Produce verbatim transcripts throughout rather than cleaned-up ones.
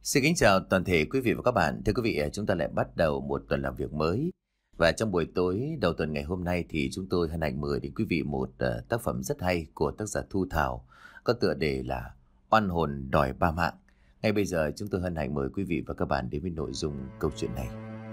Xin kính chào toàn thể quý vị và các bạn. Thưa quý vị, chúng ta lại bắt đầu một tuần làm việc mới. Và trong buổi tối đầu tuần ngày hôm nay thì chúng tôi hân hạnh mời đến quý vị một uh, tác phẩm rất hay của tác giả Thu Thảo, có tựa đề là Oan hồn đòi ba mạng. Ngay bây giờ chúng tôi hân hạnh mời quý vị và các bạn đến với nội dung câu chuyện này.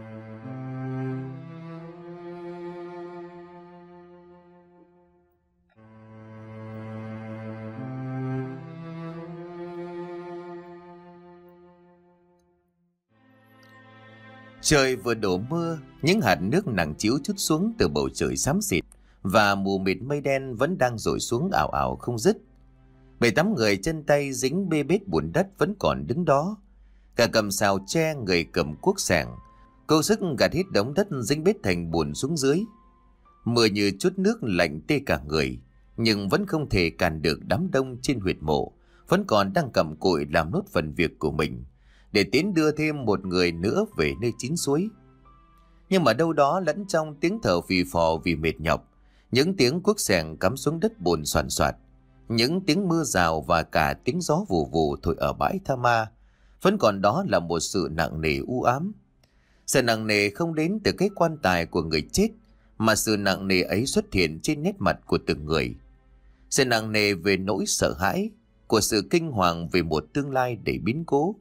Trời vừa đổ mưa, những hạt nước nặng trĩu trút xuống từ bầu trời xám xịt và mù mịt mây đen vẫn đang dội xuống ảo ảo không dứt. Bảy tám người chân tay dính bê bết bùn đất vẫn còn đứng đó, cả cầm sào tre, người cầm cuốc xẻng, cố sức gạt hết đống đất dính bết thành bùn xuống dưới. Mưa như chút nước lạnh tê cả người, nhưng vẫn không thể cản được đám đông trên huyệt mộ vẫn còn đang cầm cụi làm nốt phần việc của mình, để tiến đưa thêm một người nữa về nơi chín suối. Nhưng mà đâu đó lẫn trong tiếng thở phì phò vì mệt nhọc, những tiếng cuốc xẻng cắm xuống đất bùn soàn soạt, những tiếng mưa rào và cả tiếng gió vù vù thổi ở bãi tha ma, vẫn còn đó là một sự nặng nề u ám. Sự nặng nề không đến từ cái quan tài của người chết, mà sự nặng nề ấy xuất hiện trên nét mặt của từng người. Sự nặng nề về nỗi sợ hãi, của sự kinh hoàng về một tương lai đầy biến cố.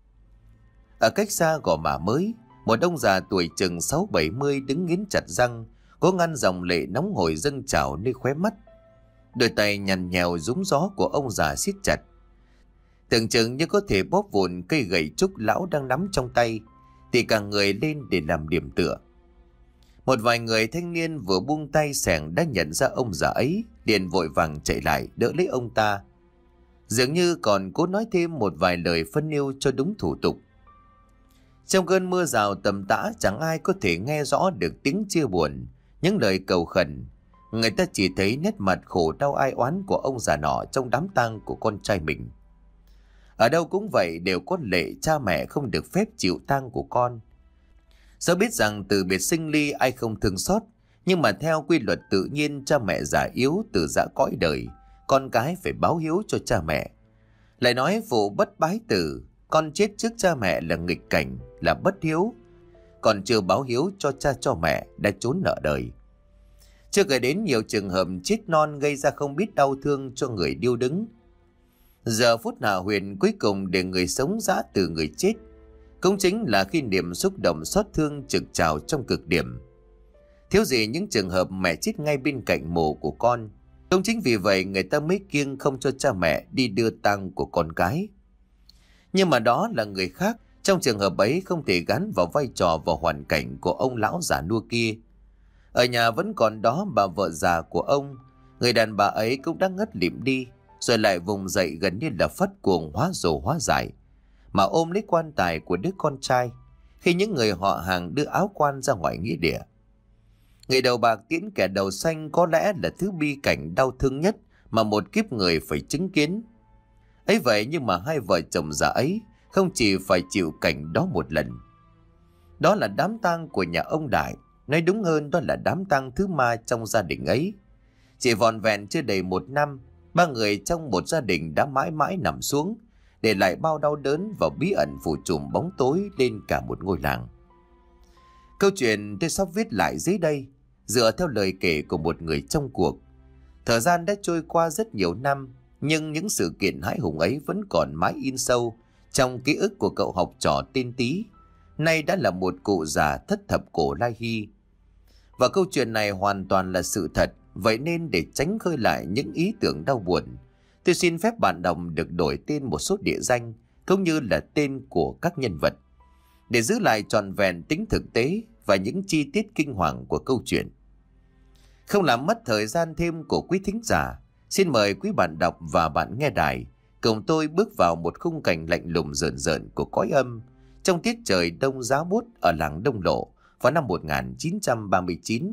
Ở cách xa gò mả mới, một ông già tuổi chừng sáu bảy mươi đứng nghiến chặt răng, cố ngăn dòng lệ nóng hổi dâng trào nơi khóe mắt. Đôi tay nhằn nhèo rúng gió của ông già siết chặt, tưởng chừng như có thể bóp vụn cây gậy trúc lão đang nắm trong tay, thì cả người lên để làm điểm tựa. Một vài người thanh niên vừa buông tay xẻng đã nhận ra ông già ấy, liền vội vàng chạy lại đỡ lấy ông ta, dường như còn cố nói thêm một vài lời phân yêu cho đúng thủ tục. Trong cơn mưa rào tầm tã, chẳng ai có thể nghe rõ được tiếng chia buồn, những lời cầu khẩn. Người ta chỉ thấy nét mặt khổ đau ai oán của ông già nọ trong đám tang của con trai mình. Ở đâu cũng vậy, đều có lệ cha mẹ không được phép chịu tang của con. Dẫu biết rằng từ biệt sinh ly ai không thương xót, nhưng mà theo quy luật tự nhiên, cha mẹ già yếu từ giã cõi đời, con cái phải báo hiếu cho cha mẹ. Lại nói phụ bất bái tử, con chết trước cha mẹ là nghịch cảnh, là bất hiếu, còn chưa báo hiếu cho cha cho mẹ đã trốn nợ đời. Chưa kể đến nhiều trường hợp chết non gây ra không biết đau thương cho người điêu đứng. Giờ phút hạ huyền cuối cùng để người sống giã từ người chết, cũng chính là khi niềm xúc động xót thương trực trào trong cực điểm. Thiếu gì những trường hợp mẹ chết ngay bên cạnh mộ của con. Cũng chính vì vậy người ta mới kiêng không cho cha mẹ đi đưa tang của con cái. Nhưng mà đó là người khác, trong trường hợp ấy không thể gắn vào vai trò và hoàn cảnh của ông lão già nua kia. Ở nhà vẫn còn đó bà vợ già của ông, người đàn bà ấy cũng đã ngất lịm đi, rồi lại vùng dậy gần như là phát cuồng hóa rồ hóa giải, mà ôm lấy quan tài của đứa con trai, khi những người họ hàng đưa áo quan ra ngoài nghĩa địa. Người đầu bạc tiễn kẻ đầu xanh có lẽ là thứ bi cảnh đau thương nhất mà một kiếp người phải chứng kiến. Ấy vậy nhưng mà hai vợ chồng già ấy không chỉ phải chịu cảnh đó một lần. Đó là đám tang của nhà ông Đại, nói đúng hơn đó là đám tang thứ ma trong gia đình ấy. Chỉ vòn vẹn chưa đầy một năm, ba người trong một gia đình đã mãi mãi nằm xuống, để lại bao đau đớn và bí ẩn phủ trùm bóng tối lên cả một ngôi làng. Câu chuyện tôi sắp viết lại dưới đây dựa theo lời kể của một người trong cuộc. Thời gian đã trôi qua rất nhiều năm, nhưng những sự kiện hãi hùng ấy vẫn còn mãi in sâu trong ký ức của cậu học trò tên Tý, nay đã là một cụ già thất thập cổ lai hy. Và câu chuyện này hoàn toàn là sự thật, vậy nên để tránh khơi lại những ý tưởng đau buồn, tôi xin phép bạn đọc được đổi tên một số địa danh cũng như là tên của các nhân vật, để giữ lại trọn vẹn tính thực tế và những chi tiết kinh hoàng của câu chuyện. Không làm mất thời gian thêm của quý thính giả, xin mời quý bạn đọc và bạn nghe đài cùng tôi bước vào một khung cảnh lạnh lùng rợn rợn của cõi âm trong tiết trời đông giá buốt ở làng Đông Lộ vào năm một nghìn chín trăm ba mươi chín.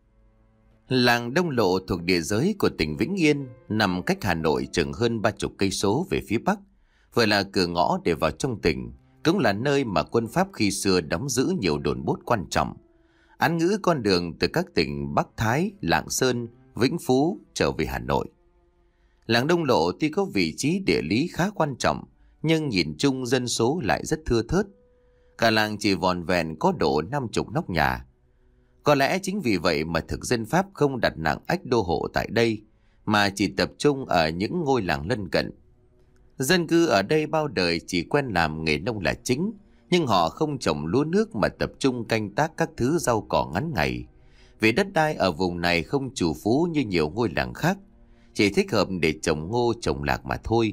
Làng Đông Lộ thuộc địa giới của tỉnh Vĩnh Yên, nằm cách Hà Nội chừng hơn ba chục cây số về phía bắc, vừa là cửa ngõ để vào trong tỉnh, cũng là nơi mà quân Pháp khi xưa đóng giữ nhiều đồn bốt quan trọng, án ngữ con đường từ các tỉnh Bắc Thái, Lạng Sơn, Vĩnh Phú trở về Hà Nội. Làng Đông Lộ tuy có vị trí địa lý khá quan trọng, nhưng nhìn chung dân số lại rất thưa thớt. Cả làng chỉ vòn vẹn có độ năm chục nóc nhà. Có lẽ chính vì vậy mà thực dân Pháp không đặt nặng ách đô hộ tại đây, mà chỉ tập trung ở những ngôi làng lân cận. Dân cư ở đây bao đời chỉ quen làm nghề nông là chính, nhưng họ không trồng lúa nước mà tập trung canh tác các thứ rau cỏ ngắn ngày. Vì đất đai ở vùng này không trù phú như nhiều ngôi làng khác, chỉ thích hợp để trồng ngô trồng lạc mà thôi.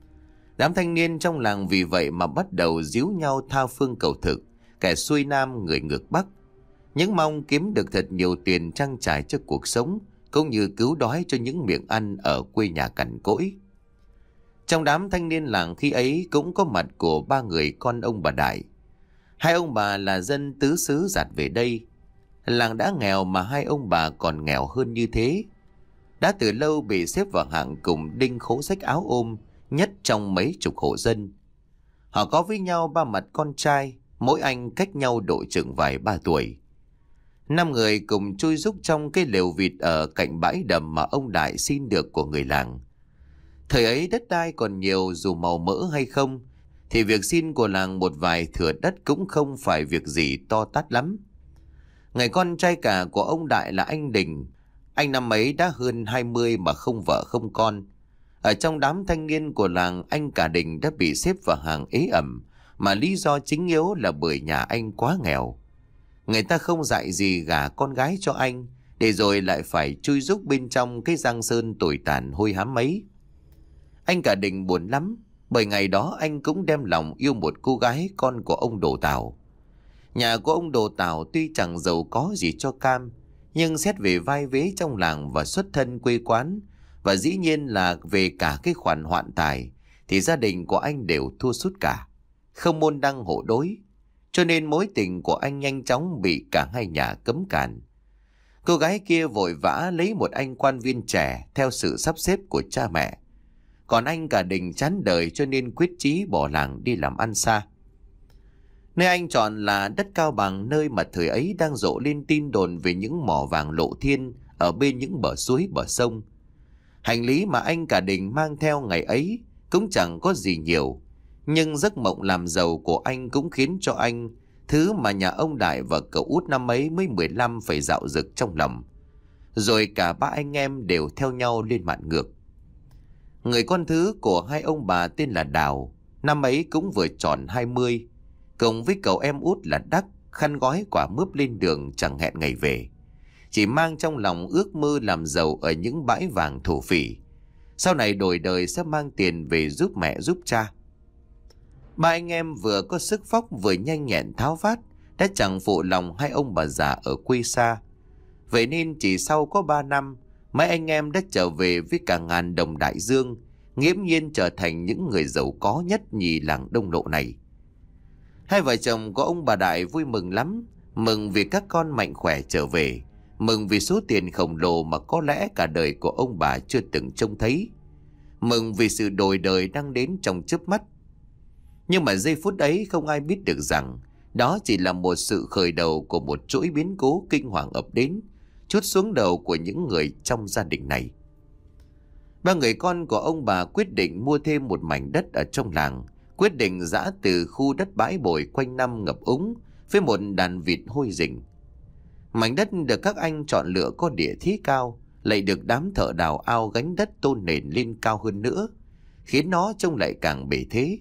Đám thanh niên trong làng vì vậy mà bắt đầu díu nhau tha phương cầu thực, kẻ xuôi nam người ngược bắc, những mong kiếm được thật nhiều tiền trang trải cho cuộc sống, cũng như cứu đói cho những miệng ăn ở quê nhà cằn cỗi. Trong đám thanh niên làng khi ấy cũng có mặt của ba người con ông bà Đại. Hai ông bà là dân tứ xứ dạt về đây. Làng đã nghèo mà hai ông bà còn nghèo hơn như thế. Đã từ lâu bị xếp vào hạng cùng đinh khố rách áo ôm nhất trong mấy chục hộ dân. Họ có với nhau ba mặt con trai, mỗi anh cách nhau độ chừng vài ba tuổi. Năm người cùng chui rúc trong cái lều vịt ở cạnh bãi đầm mà ông Đại xin được của người làng. Thời ấy đất đai còn nhiều, dù màu mỡ hay không, thì việc xin của làng một vài thửa đất cũng không phải việc gì to tát lắm. Người con trai cả của ông Đại là anh Đình. Anh năm ấy đã hơn hai mươi mà không vợ không con. Ở trong đám thanh niên của làng, anh cả Đình đã bị xếp vào hàng ế ẩm, mà lý do chính yếu là bởi nhà anh quá nghèo. Người ta không dạy gì gả con gái cho anh, để rồi lại phải chui rúc bên trong cái giang sơn tồi tàn hôi hám ấy. Anh cả Đình buồn lắm, bởi ngày đó anh cũng đem lòng yêu một cô gái con của ông Đồ Tào. Nhà của ông Đồ Tào tuy chẳng giàu có gì cho cam, nhưng xét về vai vế trong làng và xuất thân quê quán, và dĩ nhiên là về cả cái khoản hoạn tài, thì gia đình của anh đều thua sút cả, không môn đăng hộ đối. Cho nên mối tình của anh nhanh chóng bị cả hai nhà cấm cản. Cô gái kia vội vã lấy một anh quan viên trẻ theo sự sắp xếp của cha mẹ. Còn anh cả Đình chán đời cho nên quyết chí bỏ làng đi làm ăn xa. Nơi anh chọn là đất Cao Bằng, nơi mà thời ấy đang rộ lên tin đồn về những mỏ vàng lộ thiên ở bên những bờ suối bờ sông. Hành lý mà anh cả Đình mang theo ngày ấy cũng chẳng có gì nhiều, nhưng giấc mộng làm giàu của anh cũng khiến cho anh thứ mà nhà ông Đại và cậu út năm ấy mới mười lăm phải dạo dực trong lòng. Rồi cả ba anh em đều theo nhau lên mạn ngược. Người con thứ của hai ông bà tên là Đào, năm ấy cũng vừa tròn hai mươi, cùng với cậu em út là Đắc, khăn gói quả mướp lên đường chẳng hẹn ngày về, chỉ mang trong lòng ước mơ làm giàu ở những bãi vàng thổ phỉ, sau này đổi đời sẽ mang tiền về giúp mẹ giúp cha. Ba anh em vừa có sức phóc vừa nhanh nhẹn tháo vát, đã chẳng phụ lòng hai ông bà già ở quê xa. Vậy nên chỉ sau có ba năm, mấy anh em đã trở về với cả ngàn đồng đại dương, nghiễm nhiên trở thành những người giàu có nhất nhì làng Đông Lộ này. Hai vợ chồng của ông bà Đại vui mừng lắm, mừng vì các con mạnh khỏe trở về, mừng vì số tiền khổng lồ mà có lẽ cả đời của ông bà chưa từng trông thấy, mừng vì sự đổi đời đang đến trong chớp mắt. Nhưng mà giây phút ấy không ai biết được rằng đó chỉ là một sự khởi đầu của một chuỗi biến cố kinh hoàng ập đến, trút xuống đầu của những người trong gia đình này. Ba người con của ông bà quyết định mua thêm một mảnh đất ở trong làng, quyết định giã từ khu đất bãi bồi quanh năm ngập úng với một đàn vịt hôi rình. Mảnh đất được các anh chọn lựa có địa thế cao, lại được đám thợ đào ao gánh đất tôn nền lên cao hơn nữa, khiến nó trông lại càng bề thế.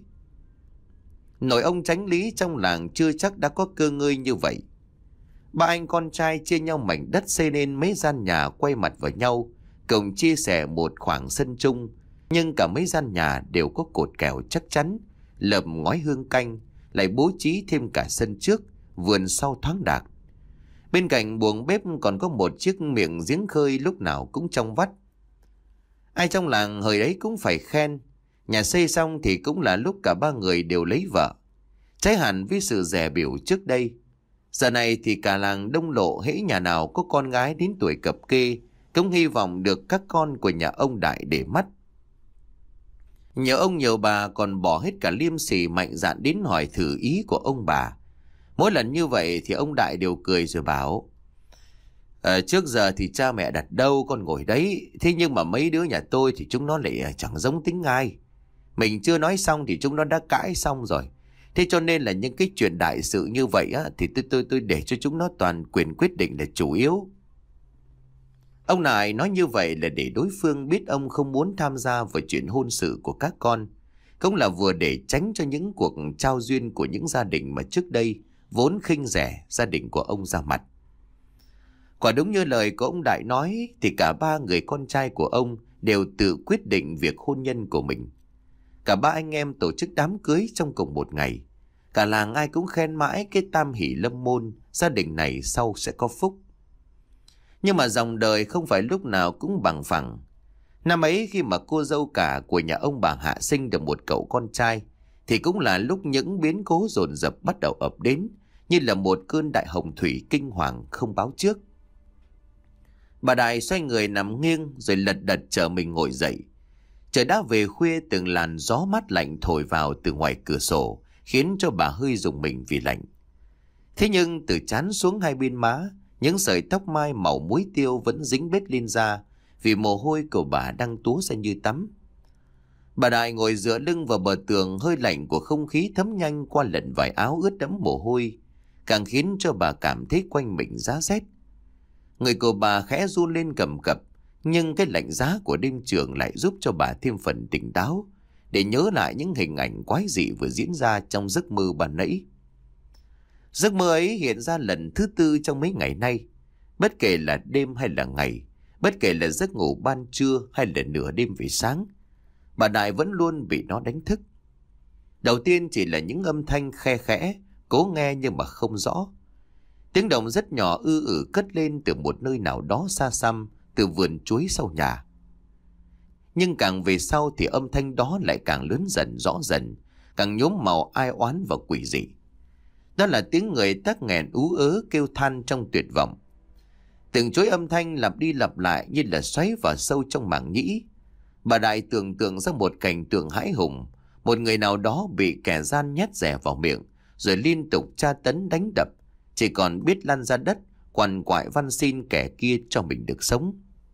Nội ông Chánh Lý trong làng chưa chắc đã có cơ ngơi như vậy. Ba anh con trai chia nhau mảnh đất xây nên mấy gian nhà quay mặt vào nhau, cùng chia sẻ một khoảng sân chung, nhưng cả mấy gian nhà đều có cột kèo chắc chắn, lợp ngói hương canh, lại bố trí thêm cả sân trước, vườn sau thoáng đạt. Bên cạnh buồng bếp còn có một chiếc miệng giếng khơi lúc nào cũng trong vắt. Ai trong làng hồi ấy cũng phải khen, nhà xây xong thì cũng là lúc cả ba người đều lấy vợ, trái hẳn với sự dè bỉu trước đây. Giờ này thì cả làng Đông Lộ hễ nhà nào có con gái đến tuổi cập kê cũng hy vọng được các con của nhà ông Đại để mắt. Nhiều ông nhiều bà còn bỏ hết cả liêm sỉ mạnh dạn đến hỏi thử ý của ông bà. Mỗi lần như vậy thì ông Đại đều cười rồi bảo: à, trước giờ thì cha mẹ đặt đâu con ngồi đấy, thế nhưng mà mấy đứa nhà tôi thì chúng nó lại chẳng giống tính ai. Mình chưa nói xong thì chúng nó đã cãi xong rồi. Thế cho nên là những cái chuyện đại sự như vậy á, thì tôi tôi tôi để cho chúng nó toàn quyền quyết định là chủ yếu. Ông Nải nói như vậy là để đối phương biết ông không muốn tham gia vào chuyện hôn sự của các con. Cũng là vừa để tránh cho những cuộc trao duyên của những gia đình mà trước đây vốn khinh rẻ gia đình của ông ra mặt. Quả đúng như lời của ông Đại nói thì cả ba người con trai của ông đều tự quyết định việc hôn nhân của mình. Cả ba anh em tổ chức đám cưới trong cùng một ngày. Cả làng ai cũng khen mãi cái tam hỷ lâm môn, gia đình này sau sẽ có phúc. Nhưng mà dòng đời không phải lúc nào cũng bằng phẳng. Năm ấy khi mà cô dâu cả của nhà ông bà Hạ sinh được một cậu con trai, thì cũng là lúc những biến cố dồn dập bắt đầu ập đến, như là một cơn đại hồng thủy kinh hoàng không báo trước. Bà Đại xoay người nằm nghiêng rồi lật đật chờ mình ngồi dậy. Trời đã về khuya, từng làn gió mát lạnh thổi vào từ ngoài cửa sổ, khiến cho bà hơi rùng mình vì lạnh. Thế nhưng từ trán xuống hai bên má, những sợi tóc mai màu muối tiêu vẫn dính bết lên da, vì mồ hôi của bà đang túa ra như tắm. Bà Đại ngồi dựa lưng vào bờ tường, hơi lạnh của không khí thấm nhanh qua lẫn vải áo ướt đẫm mồ hôi, càng khiến cho bà cảm thấy quanh mình giá rét. Người của bà khẽ run lên cầm cập, nhưng cái lạnh giá của đêm trường lại giúp cho bà thêm phần tỉnh táo, để nhớ lại những hình ảnh quái dị vừa diễn ra trong giấc mơ ban nãy. Giấc mơ ấy hiện ra lần thứ tư trong mấy ngày nay. Bất kể là đêm hay là ngày, bất kể là giấc ngủ ban trưa hay là nửa đêm về sáng, bà Đại vẫn luôn bị nó đánh thức. Đầu tiên chỉ là những âm thanh khe khẽ, cố nghe nhưng mà không rõ. Tiếng động rất nhỏ ư ử cất lên từ một nơi nào đó xa xăm, từ vườn chuối sau nhà. Nhưng càng về sau thì âm thanh đó lại càng lớn dần rõ dần, càng nhuốm màu ai oán và quỷ dị. Đó là tiếng người tắc nghẹn ú ớ kêu than trong tuyệt vọng. Từng chuỗi âm thanh lặp đi lặp lại như là xoáy vào sâu trong màng nhĩ. Bà Đại tưởng tượng ra một cảnh tượng hãi hùng, một người nào đó bị kẻ gian nhét rẻ vào miệng, rồi liên tục tra tấn đánh đập, chỉ còn biết lăn ra đất, quằn quại van xin kẻ kia cho mình được sống.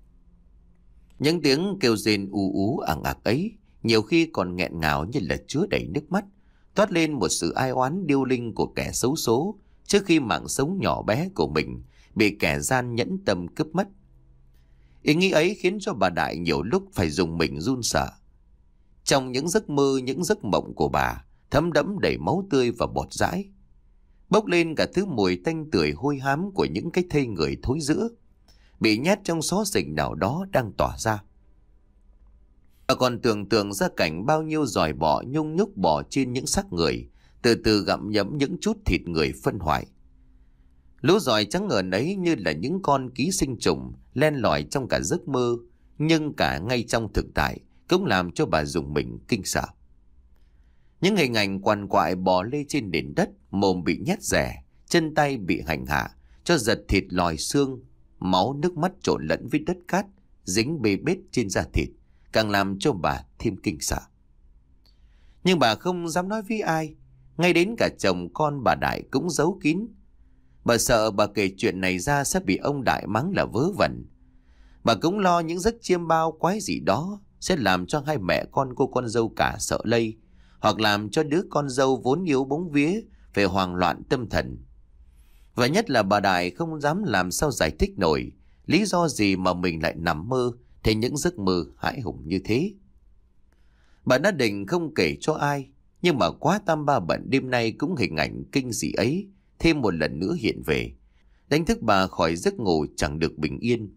Những tiếng kêu rên ú ú ẳng ạc ấy nhiều khi còn nghẹn ngào như là chứa đầy nước mắt, toát lên một sự ai oán điêu linh của kẻ xấu số trước khi mạng sống nhỏ bé của mình bị kẻ gian nhẫn tâm cướp mất. Ý nghĩ ấy khiến cho bà Đại nhiều lúc phải dùng mình run sợ. Trong những giấc mơ, những giấc mộng của bà thấm đẫm đầy máu tươi và bọt dãi, bốc lên cả thứ mùi tanh tưởi hôi hám của những cái thây người thối rữa bị nhét trong xó xỉnh nào đó đang tỏa ra. Bà còn tưởng tượng ra cảnh bao nhiêu giòi bọ nhung nhúc bò trên những xác người, từ từ gặm nhấm những chút thịt người phân hoại. Lũ giòi trắng ngần ấy như là những con ký sinh trùng len lỏi trong cả giấc mơ, nhưng cả ngay trong thực tại cũng làm cho bà rùng mình kinh sợ. Những hình ảnh quằn quại bò lê trên nền đất, mồm bị nhét rẻ, chân tay bị hành hạ, cho giật thịt lòi xương, máu nước mắt trộn lẫn với đất cát, dính bê bết trên da thịt, càng làm cho bà thêm kinh sợ. Nhưng bà không dám nói với ai, ngay đến cả chồng con bà Đại cũng giấu kín. Bà sợ bà kể chuyện này ra sẽ bị ông Đại mắng là vớ vẩn. Bà cũng lo những giấc chiêm bao quái gì đó sẽ làm cho hai mẹ con cô con dâu cả sợ lây, hoặc làm cho đứa con dâu vốn yếu bóng vía phải hoang loạn tâm thần. Và nhất là bà Đại không dám làm sao giải thích nổi lý do gì mà mình lại nằm mơ thấy những giấc mơ hãi hùng như thế. Bà đã định không kể cho ai, nhưng mà quá tam ba bận đêm nay cũng hình ảnh kinh dị ấy thêm một lần nữa hiện về, đánh thức bà khỏi giấc ngủ chẳng được bình yên.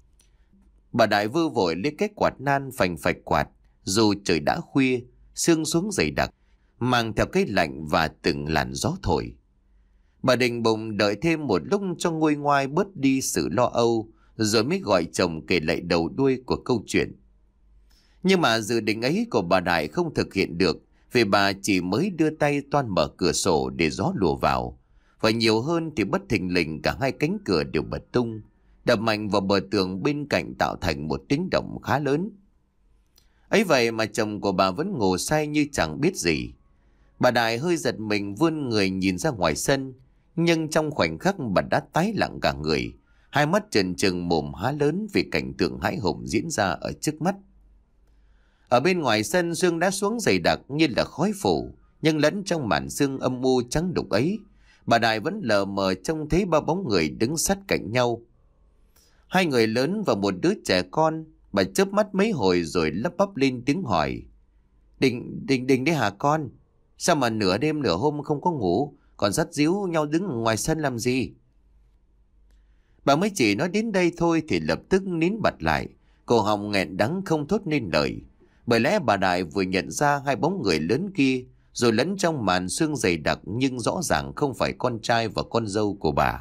Bà Đại vơ vội lấy cái quạt nan phành phạch quạt, dù trời đã khuya, sương xuống dày đặc, mang theo cái lạnh và từng làn gió thổi. Bà định bụng đợi thêm một lúc cho nguôi ngoai bớt đi sự lo âu, rồi mới gọi chồng kể lại đầu đuôi của câu chuyện. Nhưng mà dự định ấy của bà Đại không thực hiện được, vì bà chỉ mới đưa tay toan mở cửa sổ để gió lùa vào, và nhiều hơn thì bất thình lình cả hai cánh cửa đều bật tung, đập mạnh vào bờ tường bên cạnh tạo thành một tiếng động khá lớn. Ấy vậy mà chồng của bà vẫn ngủ say như chẳng biết gì. Bà Đại hơi giật mình vươn người nhìn ra ngoài sân, nhưng trong khoảnh khắc bà đã tái lặng cả người, hai mắt trừng trừng mồm há lớn vì cảnh tượng hãi hùng diễn ra ở trước mắt. Ở bên ngoài sân sương đã xuống dày đặc như là khói phủ, nhưng lẫn trong màn sương âm u trắng đục ấy, bà Đại vẫn lờ mờ trông thấy ba bóng người đứng sát cạnh nhau. Hai người lớn và một đứa trẻ con. Bà chớp mắt mấy hồi rồi lắp bắp lên tiếng hỏi. Đình, Đình, Đình đấy hả con? Sao mà nửa đêm nửa hôm không có ngủ, còn dắt díu nhau đứng ở ngoài sân làm gì? Bà mới chỉ nói đến đây thôi thì lập tức nín bặt lại, cổ họng nghẹn đắng không thốt nên lời. Bởi lẽ bà Đại vừa nhận ra hai bóng người lớn kia, rồi lẫn trong màn sương dày đặc nhưng rõ ràng không phải con trai và con dâu của bà.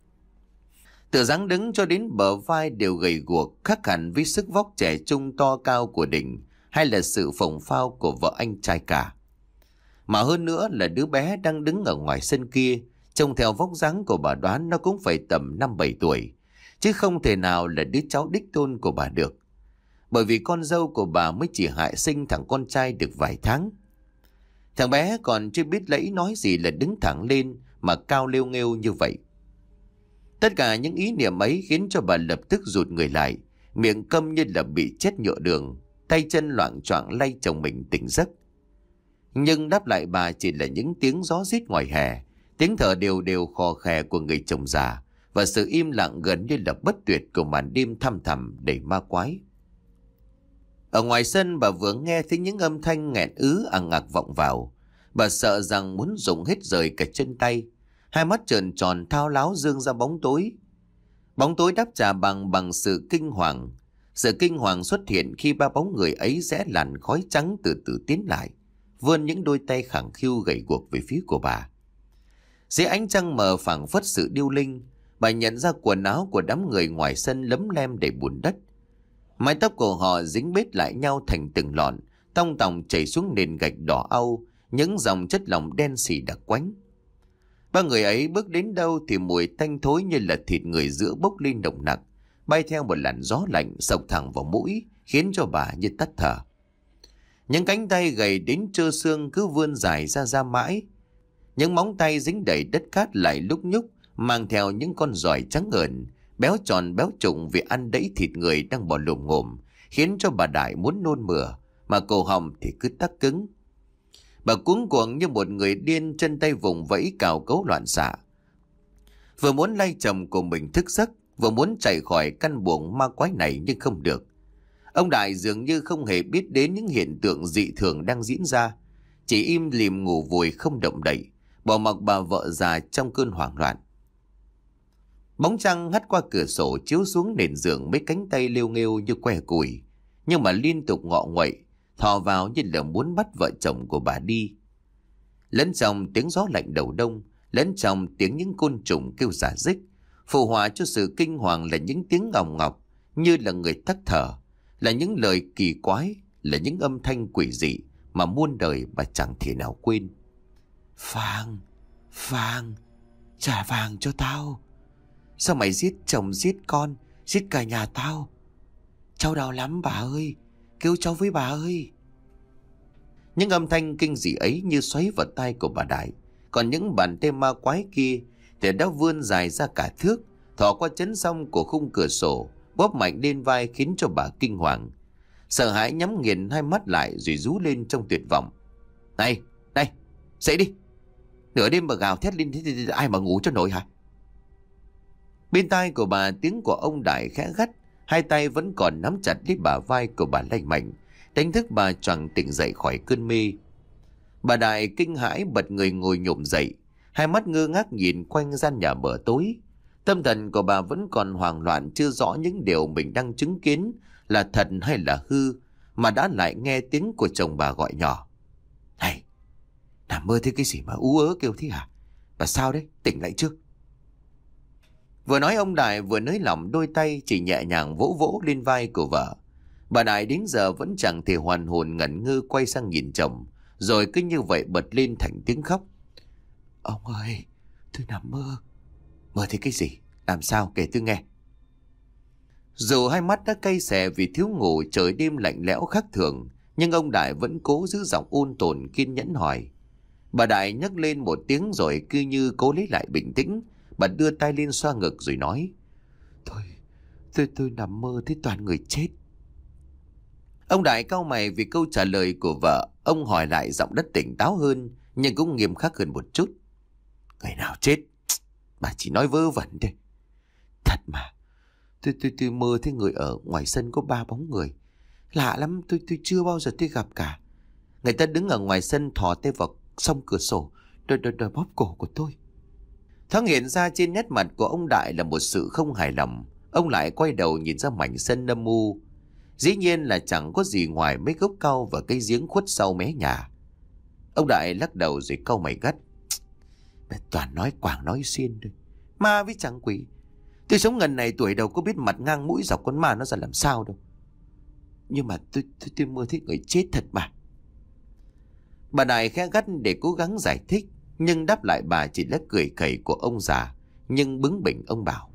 Từ dáng đứng cho đến bờ vai đều gầy guộc, khác hẳn với sức vóc trẻ trung to cao của Đình hay là sự phồng phao của vợ anh trai cả. Mà hơn nữa là đứa bé đang đứng ở ngoài sân kia, trông theo vóc dáng của bà đoán nó cũng phải tầm năm bảy tuổi, chứ không thể nào là đứa cháu đích tôn của bà được. Bởi vì con dâu của bà mới chỉ hại sinh thằng con trai được vài tháng. Thằng bé còn chưa biết lẫy nói gì là đứng thẳng lên mà cao lêu nghêu như vậy. Tất cả những ý niệm ấy khiến cho bà lập tức rụt người lại, miệng câm như là bị chết nhựa đường, tay chân loạng choạng lay chồng mình tỉnh giấc. Nhưng đáp lại bà chỉ là những tiếng gió rít ngoài hè, tiếng thở đều đều khò khè của người chồng già và sự im lặng gần như là bất tuyệt của màn đêm thăm thẳm đầy ma quái. Ở ngoài sân bà vừa nghe thấy những âm thanh nghẹn ứ ằng ặc vọng vào. Bà sợ rằng muốn dùng hết rời cả chân tay. Hai mắt trợn tròn thao láo dương ra bóng tối. Bóng tối đáp trả bằng bằng sự kinh hoàng. Sự kinh hoàng xuất hiện khi ba bóng người ấy rẽ làn khói trắng từ từ tiến lại, vươn những đôi tay khẳng khiu gầy guộc về phía của bà. Dưới ánh trăng mờ phảng phất sự điêu linh, bà nhận ra quần áo của đám người ngoài sân lấm lem đầy bùn đất. Mái tóc của họ dính bết lại nhau thành từng lọn, tong tòng chảy xuống nền gạch đỏ au, những dòng chất lỏng đen xì đặc quánh. Ba người ấy bước đến đâu thì mùi tanh thối như là thịt người giữa bốc lên nồng nặc, bay theo một làn gió lạnh xộc thẳng vào mũi, khiến cho bà như tắt thở. Những cánh tay gầy đến trơ xương cứ vươn dài ra ra mãi. Những móng tay dính đầy đất cát lại lúc nhúc, mang theo những con giòi trắng ngợn, béo tròn béo trụng vì ăn đẫy thịt người đang bò lồm ngồm, khiến cho bà Đại muốn nôn mửa, mà cổ họng thì cứ tắc cứng. Bà cuống cuồng như một người điên, chân tay vùng vẫy cào cấu loạn xạ. Vừa muốn lay chồng của mình thức giấc, vừa muốn chạy khỏi căn buồng ma quái này nhưng không được. Ông Đại dường như không hề biết đến những hiện tượng dị thường đang diễn ra, chỉ im lìm ngủ vùi không động đậy, bỏ mặc bà vợ già trong cơn hoảng loạn. Bóng trăng hắt qua cửa sổ chiếu xuống nền giường mấy cánh tay lêu nghêu như que củi, nhưng mà liên tục ngọ nguậy, thò vào như là muốn bắt vợ chồng của bà đi. Lẫn trong tiếng gió lạnh đầu đông, lẫn trong tiếng những côn trùng kêu rả rích, phù hòa cho sự kinh hoàng là những tiếng ngọng ngọc như là người tắc thở, là những lời kỳ quái, là những âm thanh quỷ dị mà muôn đời bà chẳng thể nào quên. Vàng, vàng, trả vàng cho tao. Sao mày giết chồng giết con, giết cả nhà tao? Cháu đau lắm bà ơi, kêu cháu với bà ơi. Những âm thanh kinh dị ấy như xoáy vào tai của bà Đại, còn những bàn tay ma quái kia thì đã vươn dài ra cả thước, thò qua chấn song của khung cửa sổ, bóp mạnh lên vai khiến cho bà kinh hoàng. Sợ hãi nhắm nghiền hai mắt lại rồi rú lên trong tuyệt vọng. Này, này, dậy đi. Nửa đêm mà gào thét lên thế thì ai mà ngủ cho nổi hả? Bên tai của bà tiếng của ông Đại khẽ gắt, hai tay vẫn còn nắm chặt lấy bả vai của bà lanh mạnh, đánh thức bà choàng tỉnh dậy khỏi cơn mê. Bà Đại kinh hãi bật người ngồi nhổm dậy, hai mắt ngơ ngác nhìn quanh gian nhà mờ tối. Tâm thần của bà vẫn còn hoảng loạn, chưa rõ những điều mình đang chứng kiến là thật hay là hư, mà đã lại nghe tiếng của chồng bà gọi nhỏ. Này, nằm mơ thấy cái gì mà ú ớ kêu thế hả? Bà sao đấy, tỉnh lại chưa? Vừa nói ông Đại vừa nới lỏng đôi tay chỉ nhẹ nhàng vỗ vỗ lên vai của vợ. Bà Đại đến giờ vẫn chẳng thể hoàn hồn, ngẩn ngơ quay sang nhìn chồng, rồi cứ như vậy bật lên thành tiếng khóc. Ông ơi, tôi nằm mơ. Mơ thấy cái gì? Làm sao kể tôi nghe. Dù hai mắt đã cay xè vì thiếu ngủ, trời đêm lạnh lẽo khác thường, nhưng ông Đại vẫn cố giữ giọng ôn tồn kiên nhẫn hỏi. Bà Đại nhấc lên một tiếng rồi cứ như cố lấy lại bình tĩnh. Bà đưa tay lên xoa ngực rồi nói. Tôi, tôi, tôi nằm mơ thấy toàn người chết. Ông Đại cau mày vì câu trả lời của vợ. Ông hỏi lại giọng đất tỉnh táo hơn, nhưng cũng nghiêm khắc hơn một chút. Người nào chết? Bà chỉ nói vớ vẩn thôi. Thật mà. Tôi, tôi, tôi mơ thấy người ở ngoài sân có ba bóng người. Lạ lắm, tôi, tôi chưa bao giờ tôi gặp cả. Người ta đứng ở ngoài sân thò tay vào song cửa sổ, đòi, đòi, đòi bóp cổ của tôi. Thoáng hiện ra trên nét mặt của ông Đại là một sự không hài lòng. Ông lại quay đầu nhìn ra mảnh sân âm u. Dĩ nhiên là chẳng có gì ngoài mấy gốc cau và cây giếng khuất sau mé nhà. Ông Đại lắc đầu rồi cau mày gắt. Mẹ toàn nói quảng nói xiên thôi. Ma với chẳng quỷ. Tôi sống ngần này tuổi đầu có biết mặt ngang mũi dọc con ma nó ra làm sao đâu. Nhưng mà tôi, tôi, tôi mơ thấy người chết thật mà. Bà Đại khẽ gắt để cố gắng giải thích, nhưng đáp lại bà chỉ là cười khẩy của ông già. Nhưng bướng bỉnh ông bảo.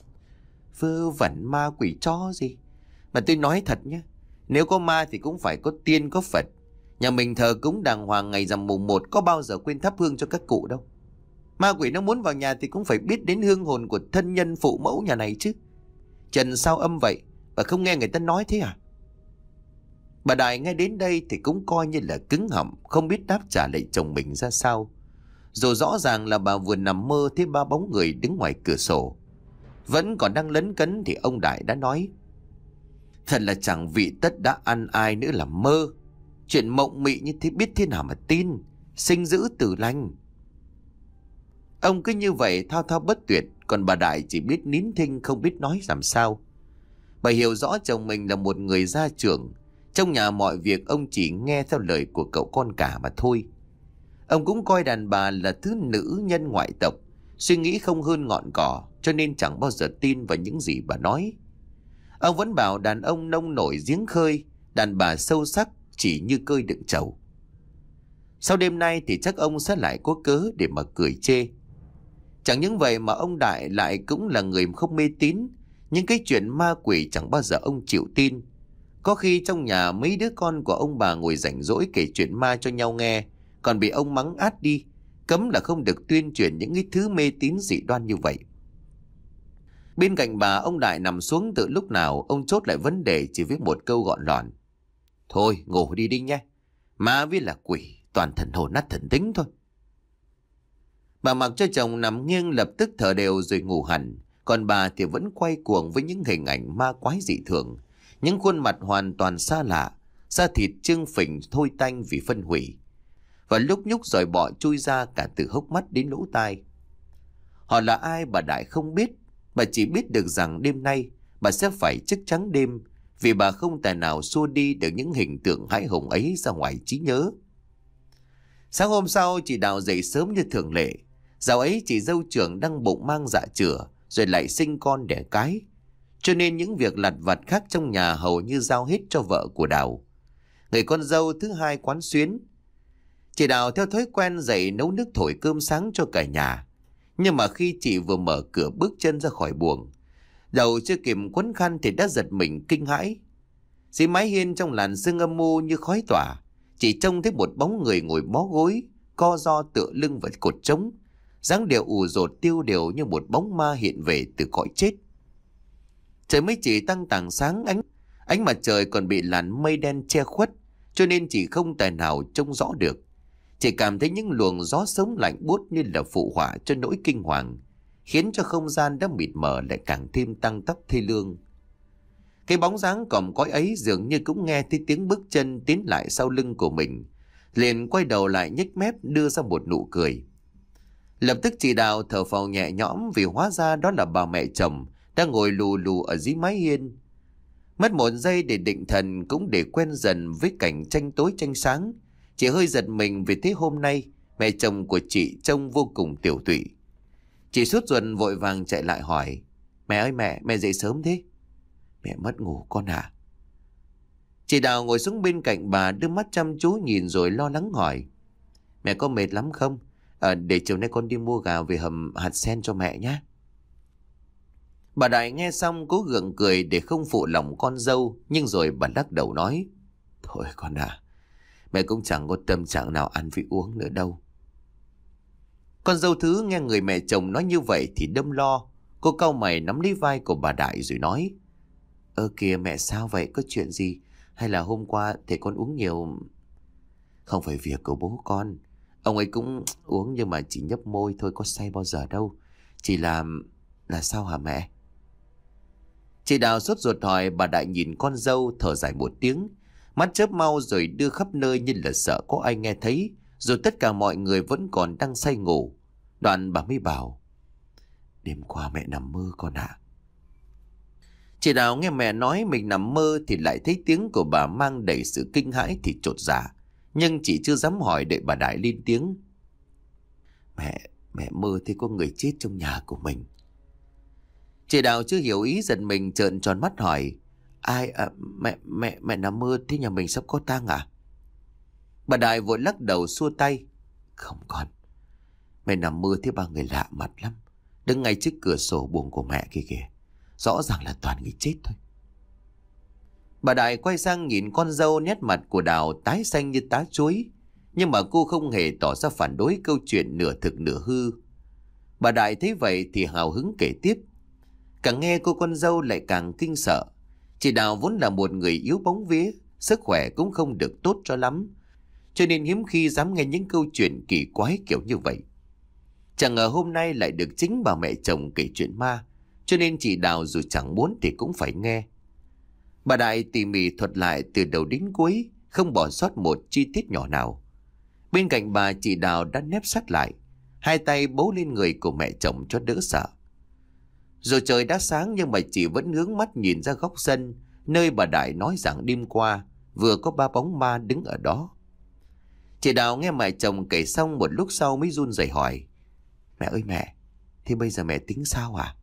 Vơ vẩn ma quỷ chó gì. Mà tôi nói thật nhé, nếu có ma thì cũng phải có tiên có Phật. Nhà mình thờ cúng đàng hoàng ngày rằm mùng một, có bao giờ quên thắp hương cho các cụ đâu. Ma quỷ nó muốn vào nhà thì cũng phải biết đến hương hồn của thân nhân phụ mẫu nhà này chứ. Trần sao âm vậy, bà không nghe người ta nói thế à? Bà Đại nghe đến đây thì cũng coi như là cứng họng, không biết đáp trả lại chồng mình ra sao. Dù rõ ràng là bà vừa nằm mơ thấy ba bóng người đứng ngoài cửa sổ. Vẫn còn đang lấn cấn thì ông Đại đã nói. Thật là chẳng vị tất đã ăn ai nữa là mơ. Chuyện mộng mị như thế biết thế nào mà tin. Sinh giữ tử lành. Ông cứ như vậy thao thao bất tuyệt. Còn bà Đại chỉ biết nín thinh, không biết nói làm sao. Bà hiểu rõ chồng mình là một người gia trưởng. Trong nhà mọi việc ông chỉ nghe theo lời của cậu con cả mà thôi. Ông cũng coi đàn bà là thứ nữ nhân ngoại tộc, suy nghĩ không hơn ngọn cỏ, cho nên chẳng bao giờ tin vào những gì bà nói. Ông vẫn bảo đàn ông nông nổi giếng khơi, đàn bà sâu sắc chỉ như cơi đựng trầu. Sau đêm nay thì chắc ông sẽ lại có cớ để mà cười chê. Chẳng những vậy mà ông Đại lại cũng là người không mê tín. Nhưng cái chuyện ma quỷ chẳng bao giờ ông chịu tin. Có khi trong nhà mấy đứa con của ông bà ngồi rảnh rỗi kể chuyện ma cho nhau nghe, còn bị ông mắng át đi, cấm là không được tuyên truyền những cái thứ mê tín dị đoan như vậy. Bên cạnh bà, ông Đại nằm xuống từ lúc nào. Ông chốt lại vấn đề chỉ với một câu gọn lọn. Thôi ngủ đi đi nhé. Ma với là quỷ, toàn thần hồn nát thần tính thôi. Bà mặc cho chồng nằm nghiêng lập tức thở đều rồi ngủ hẳn. Còn bà thì vẫn quay cuồng với những hình ảnh ma quái dị thường. Những khuôn mặt hoàn toàn xa lạ, da thịt trương phình thôi tanh vì phân hủy. Và lúc nhúc rồi bọ chui ra cả từ hốc mắt đến lỗ tai. Họ là ai bà Đại không biết. Bà chỉ biết được rằng đêm nay bà sẽ phải thức trắng đêm, vì bà không tài nào xua đi được những hình tượng hãi hùng ấy ra ngoài trí nhớ. Sáng hôm sau chị Đào dậy sớm như thường lệ. Dạo ấy chị dâu trưởng đang bụng mang dạ chửa, rồi lại sinh con đẻ cái, cho nên những việc lặt vặt khác trong nhà hầu như giao hết cho vợ của Đào, người con dâu thứ hai quán xuyến. Chị Đào theo thói quen dậy nấu nước thổi cơm sáng cho cả nhà. Nhưng mà khi chị vừa mở cửa bước chân ra khỏi buồng, đầu chưa kịp quấn khăn thì đã giật mình kinh hãi. Dưới mái hiên trong làn sương âm u như khói tỏa, chị trông thấy một bóng người ngồi bó gối, co ro tựa lưng vào cột trống, dáng điệu ù dột tiêu điều như một bóng ma hiện về từ cõi chết. Trời mới chỉ tăng tảng sáng, ánh ánh mặt trời còn bị làn mây đen che khuất, cho nên chị không tài nào trông rõ được. Chỉ cảm thấy những luồng gió sống lạnh buốt như là phụ họa cho nỗi kinh hoàng, khiến cho không gian đã mịt mờ lại càng thêm tăng tốc thê lương. Cái bóng dáng còm cõi ấy dường như cũng nghe thấy tiếng bước chân tiến lại sau lưng của mình, liền quay đầu lại nhếch mép đưa ra một nụ cười. Lập tức chị Đào thở phào nhẹ nhõm, vì hóa ra đó là bà mẹ chồng đang ngồi lù lù ở dưới mái hiên. Mất một giây để định thần, cũng để quen dần với cảnh tranh tối tranh sáng, chị hơi giật mình vì thế hôm nay mẹ chồng của chị trông vô cùng tiểu tụy. Chị sốt ruột vội vàng chạy lại hỏi: Mẹ ơi mẹ, mẹ dậy sớm thế? Mẹ mất ngủ con à? Chị Đào ngồi xuống bên cạnh bà, đưa mắt chăm chú nhìn rồi lo lắng hỏi: Mẹ có mệt lắm không? À, để chiều nay con đi mua gạo về hầm hạt sen cho mẹ nhé. Bà Đại nghe xong cố gượng cười để không phụ lòng con dâu, nhưng rồi bà lắc đầu nói: Thôi con à, mẹ cũng chẳng có tâm trạng nào ăn với uống nữa đâu. Con dâu thứ nghe người mẹ chồng nói như vậy thì đâm lo. Cô cau mày nắm lấy vai của bà Đại rồi nói: Ơ kìa mẹ, sao vậy, có chuyện gì? Hay là hôm qua thầy con uống nhiều? Không phải việc của bố con. Ông ấy cũng uống nhưng mà chỉ nhấp môi thôi, có say bao giờ đâu. Chỉ là... Là sao hả mẹ? Chị Đào sốt ruột hỏi. Bà Đại nhìn con dâu thở dài một tiếng, mắt chớp mau rồi đưa khắp nơi như là sợ có ai nghe thấy, rồi tất cả mọi người vẫn còn đang say ngủ. Đoạn bà mới bảo: Đêm qua mẹ nằm mơ con ạ. À? Chị Đào nghe mẹ nói mình nằm mơ thì lại thấy tiếng của bà mang đầy sự kinh hãi thì chột dạ, nhưng chị chưa dám hỏi, đợi bà Đại lên tiếng. Mẹ, mẹ mơ thấy có người chết trong nhà của mình. Chị Đào chưa hiểu ý, giật mình trợn tròn mắt hỏi: Ai à, mẹ, mẹ, mẹ nằm mơ thế nhà mình sắp có tang à? Bà Đại vội lắc đầu xua tay: Không con, mẹ nằm mơ thấy ba người lạ mặt lắm, đứng ngay trước cửa sổ buồng của mẹ kia kìa. Rõ ràng là toàn người chết thôi. Bà Đại quay sang nhìn con dâu, nét mặt của Đào tái xanh như tá chuối, nhưng mà cô không hề tỏ ra phản đối câu chuyện nửa thực nửa hư. Bà Đại thấy vậy thì hào hứng kể tiếp. Càng nghe cô con dâu lại càng kinh sợ. Chị Đào vốn là một người yếu bóng vía, sức khỏe cũng không được tốt cho lắm, cho nên hiếm khi dám nghe những câu chuyện kỳ quái kiểu như vậy. Chẳng ngờ hôm nay lại được chính bà mẹ chồng kể chuyện ma, cho nên chị Đào dù chẳng muốn thì cũng phải nghe. Bà Đại tỉ mỉ thuật lại từ đầu đến cuối, không bỏ sót một chi tiết nhỏ nào. Bên cạnh bà, chị Đào đã nép sát lại, hai tay bấu lên người của mẹ chồng cho đỡ sợ. Rồi trời đã sáng nhưng mà chị vẫn hướng mắt nhìn ra góc sân, nơi bà Đại nói rằng đêm qua vừa có ba bóng ma đứng ở đó. Chị Đào nghe mẹ chồng kể xong một lúc sau mới run rẩy hỏi: Mẹ ơi mẹ, thế bây giờ mẹ tính sao à?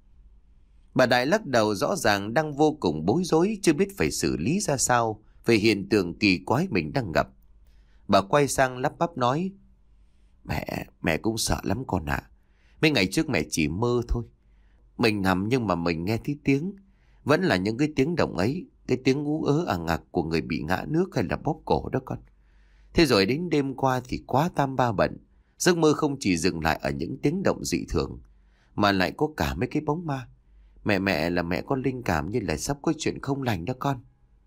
Bà Đại lắc đầu, rõ ràng đang vô cùng bối rối, chưa biết phải xử lý ra sao về hiện tượng kỳ quái mình đang gặp. Bà quay sang lắp bắp nói: Mẹ, mẹ cũng sợ lắm con ạ. À. Mấy ngày trước mẹ chỉ mơ thôi. Mình nằm nhưng mà mình nghe thấy tiếng. Vẫn là những cái tiếng động ấy, cái tiếng ú ớ ằng ặc của người bị ngã nước hay là bóp cổ đó con. Thế rồi đến đêm qua thì quá tam ba bận. Giấc mơ không chỉ dừng lại ở những tiếng động dị thường, mà lại có cả mấy cái bóng ma. Mẹ mẹ là mẹ có linh cảm như là sắp có chuyện không lành đó con.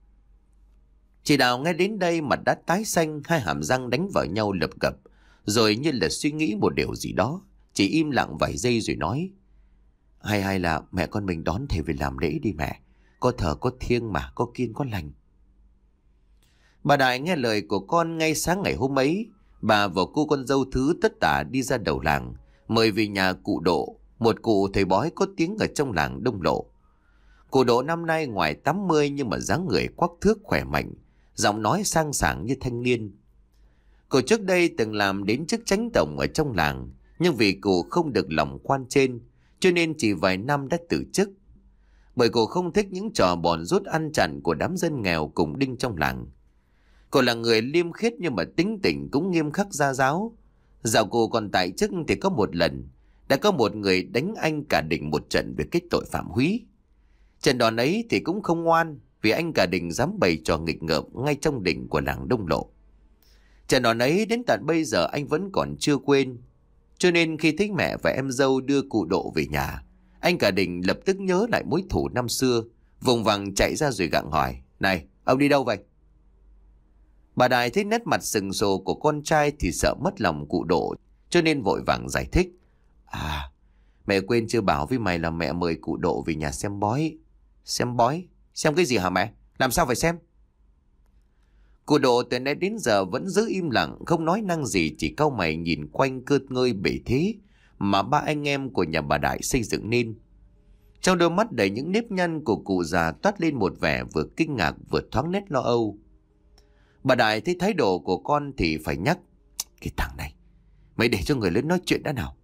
Chị Đào nghe đến đây mặt đã tái xanh, hai hàm răng đánh vào nhau lập cập, rồi như là suy nghĩ một điều gì đó, chỉ im lặng vài giây rồi nói: Hay hay là mẹ con mình đón thầy về làm lễ đi mẹ. Có thờ có thiêng mà, có kiêng có lành. Bà Đại nghe lời của con. Ngay sáng ngày hôm ấy, bà và cô con dâu thứ tất tả đi ra đầu làng, mời về nhà cụ Độ, một cụ thầy bói có tiếng ở trong làng Đông Lộ. Cụ Độ năm nay ngoài tám mươi nhưng mà dáng người quắc thước khỏe mạnh, giọng nói sang sảng như thanh niên. Cụ trước đây từng làm đến chức chánh tổng ở trong làng, nhưng vì cụ không được lòng quan trên, cho nên chỉ vài năm đã từ chức. Bởi cụ không thích những trò bòn rút ăn chặn của đám dân nghèo cùng đinh trong làng. Cụ là người liêm khiết nhưng mà tính tình cũng nghiêm khắc gia giáo. Dạo cụ còn tại chức thì có một lần đã có một người đánh anh cả Đình một trận về cái tội phạm húy. Trận đòn ấy thì cũng không ngoan, vì anh cả Đình dám bày trò nghịch ngợm ngay trong đình của làng Đông Lộ. Trận đòn ấy đến tận bây giờ anh vẫn còn chưa quên. Cho nên khi thấy mẹ và em dâu đưa cụ Độ về nhà, anh cả Đình lập tức nhớ lại mối thù năm xưa, vùng vằng chạy ra rồi gặng hỏi: Này, ông đi đâu vậy? Bà Đại thấy nét mặt sừng sồ của con trai thì sợ mất lòng cụ Độ, cho nên vội vàng giải thích: À, mẹ quên chưa bảo với mày là mẹ mời cụ Độ về nhà xem bói. Xem bói? Xem cái gì hả mẹ? Làm sao phải xem? Cụ Độ từ nãy đến giờ vẫn giữ im lặng, không nói năng gì, chỉ cau mày nhìn quanh cơ ngơi bể thế mà ba anh em của nhà bà Đại xây dựng nên. Trong đôi mắt đầy những nếp nhăn của cụ già toát lên một vẻ vừa kinh ngạc vừa thoáng nét lo âu. Bà Đại thấy thái độ của con thì phải nhắc: Cái thằng này, mày để cho người lớn nói chuyện đã nào.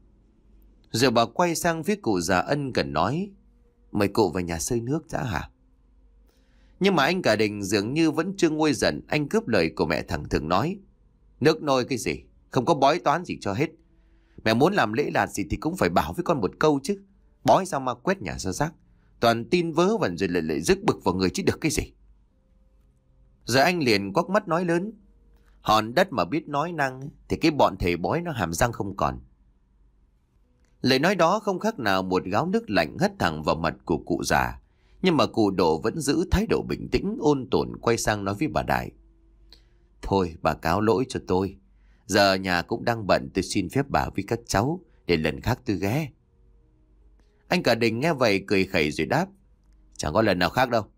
Rồi bà quay sang phía cụ già ân cần nói: Mời cụ vào nhà xơi nước đã hả? Nhưng mà anh cả Đình dường như vẫn chưa nguôi giận, anh cướp lời của mẹ thẳng thừng nói: Nước nôi cái gì, không có bói toán gì cho hết. Mẹ muốn làm lễ lạt gì thì cũng phải bảo với con một câu chứ. Bói sao mà quét nhà ra rác, toàn tin vớ vẩn rồi lại lại rước bực vào người chứ được cái gì. Rồi anh liền quắc mắt nói lớn: Hòn đất mà biết nói năng thì cái bọn thầy bói nó hàm răng không còn. Lời nói đó không khác nào một gáo nước lạnh hất thẳng vào mặt của cụ già. Nhưng mà cụ Độ vẫn giữ thái độ bình tĩnh ôn tồn, quay sang nói với bà Đại: Thôi bà cáo lỗi cho tôi. Giờ nhà cũng đang bận, tôi xin phép bà với các cháu, để lần khác tôi ghé. Anh cả Đình nghe vậy cười khẩy rồi đáp: Chẳng có lần nào khác đâu.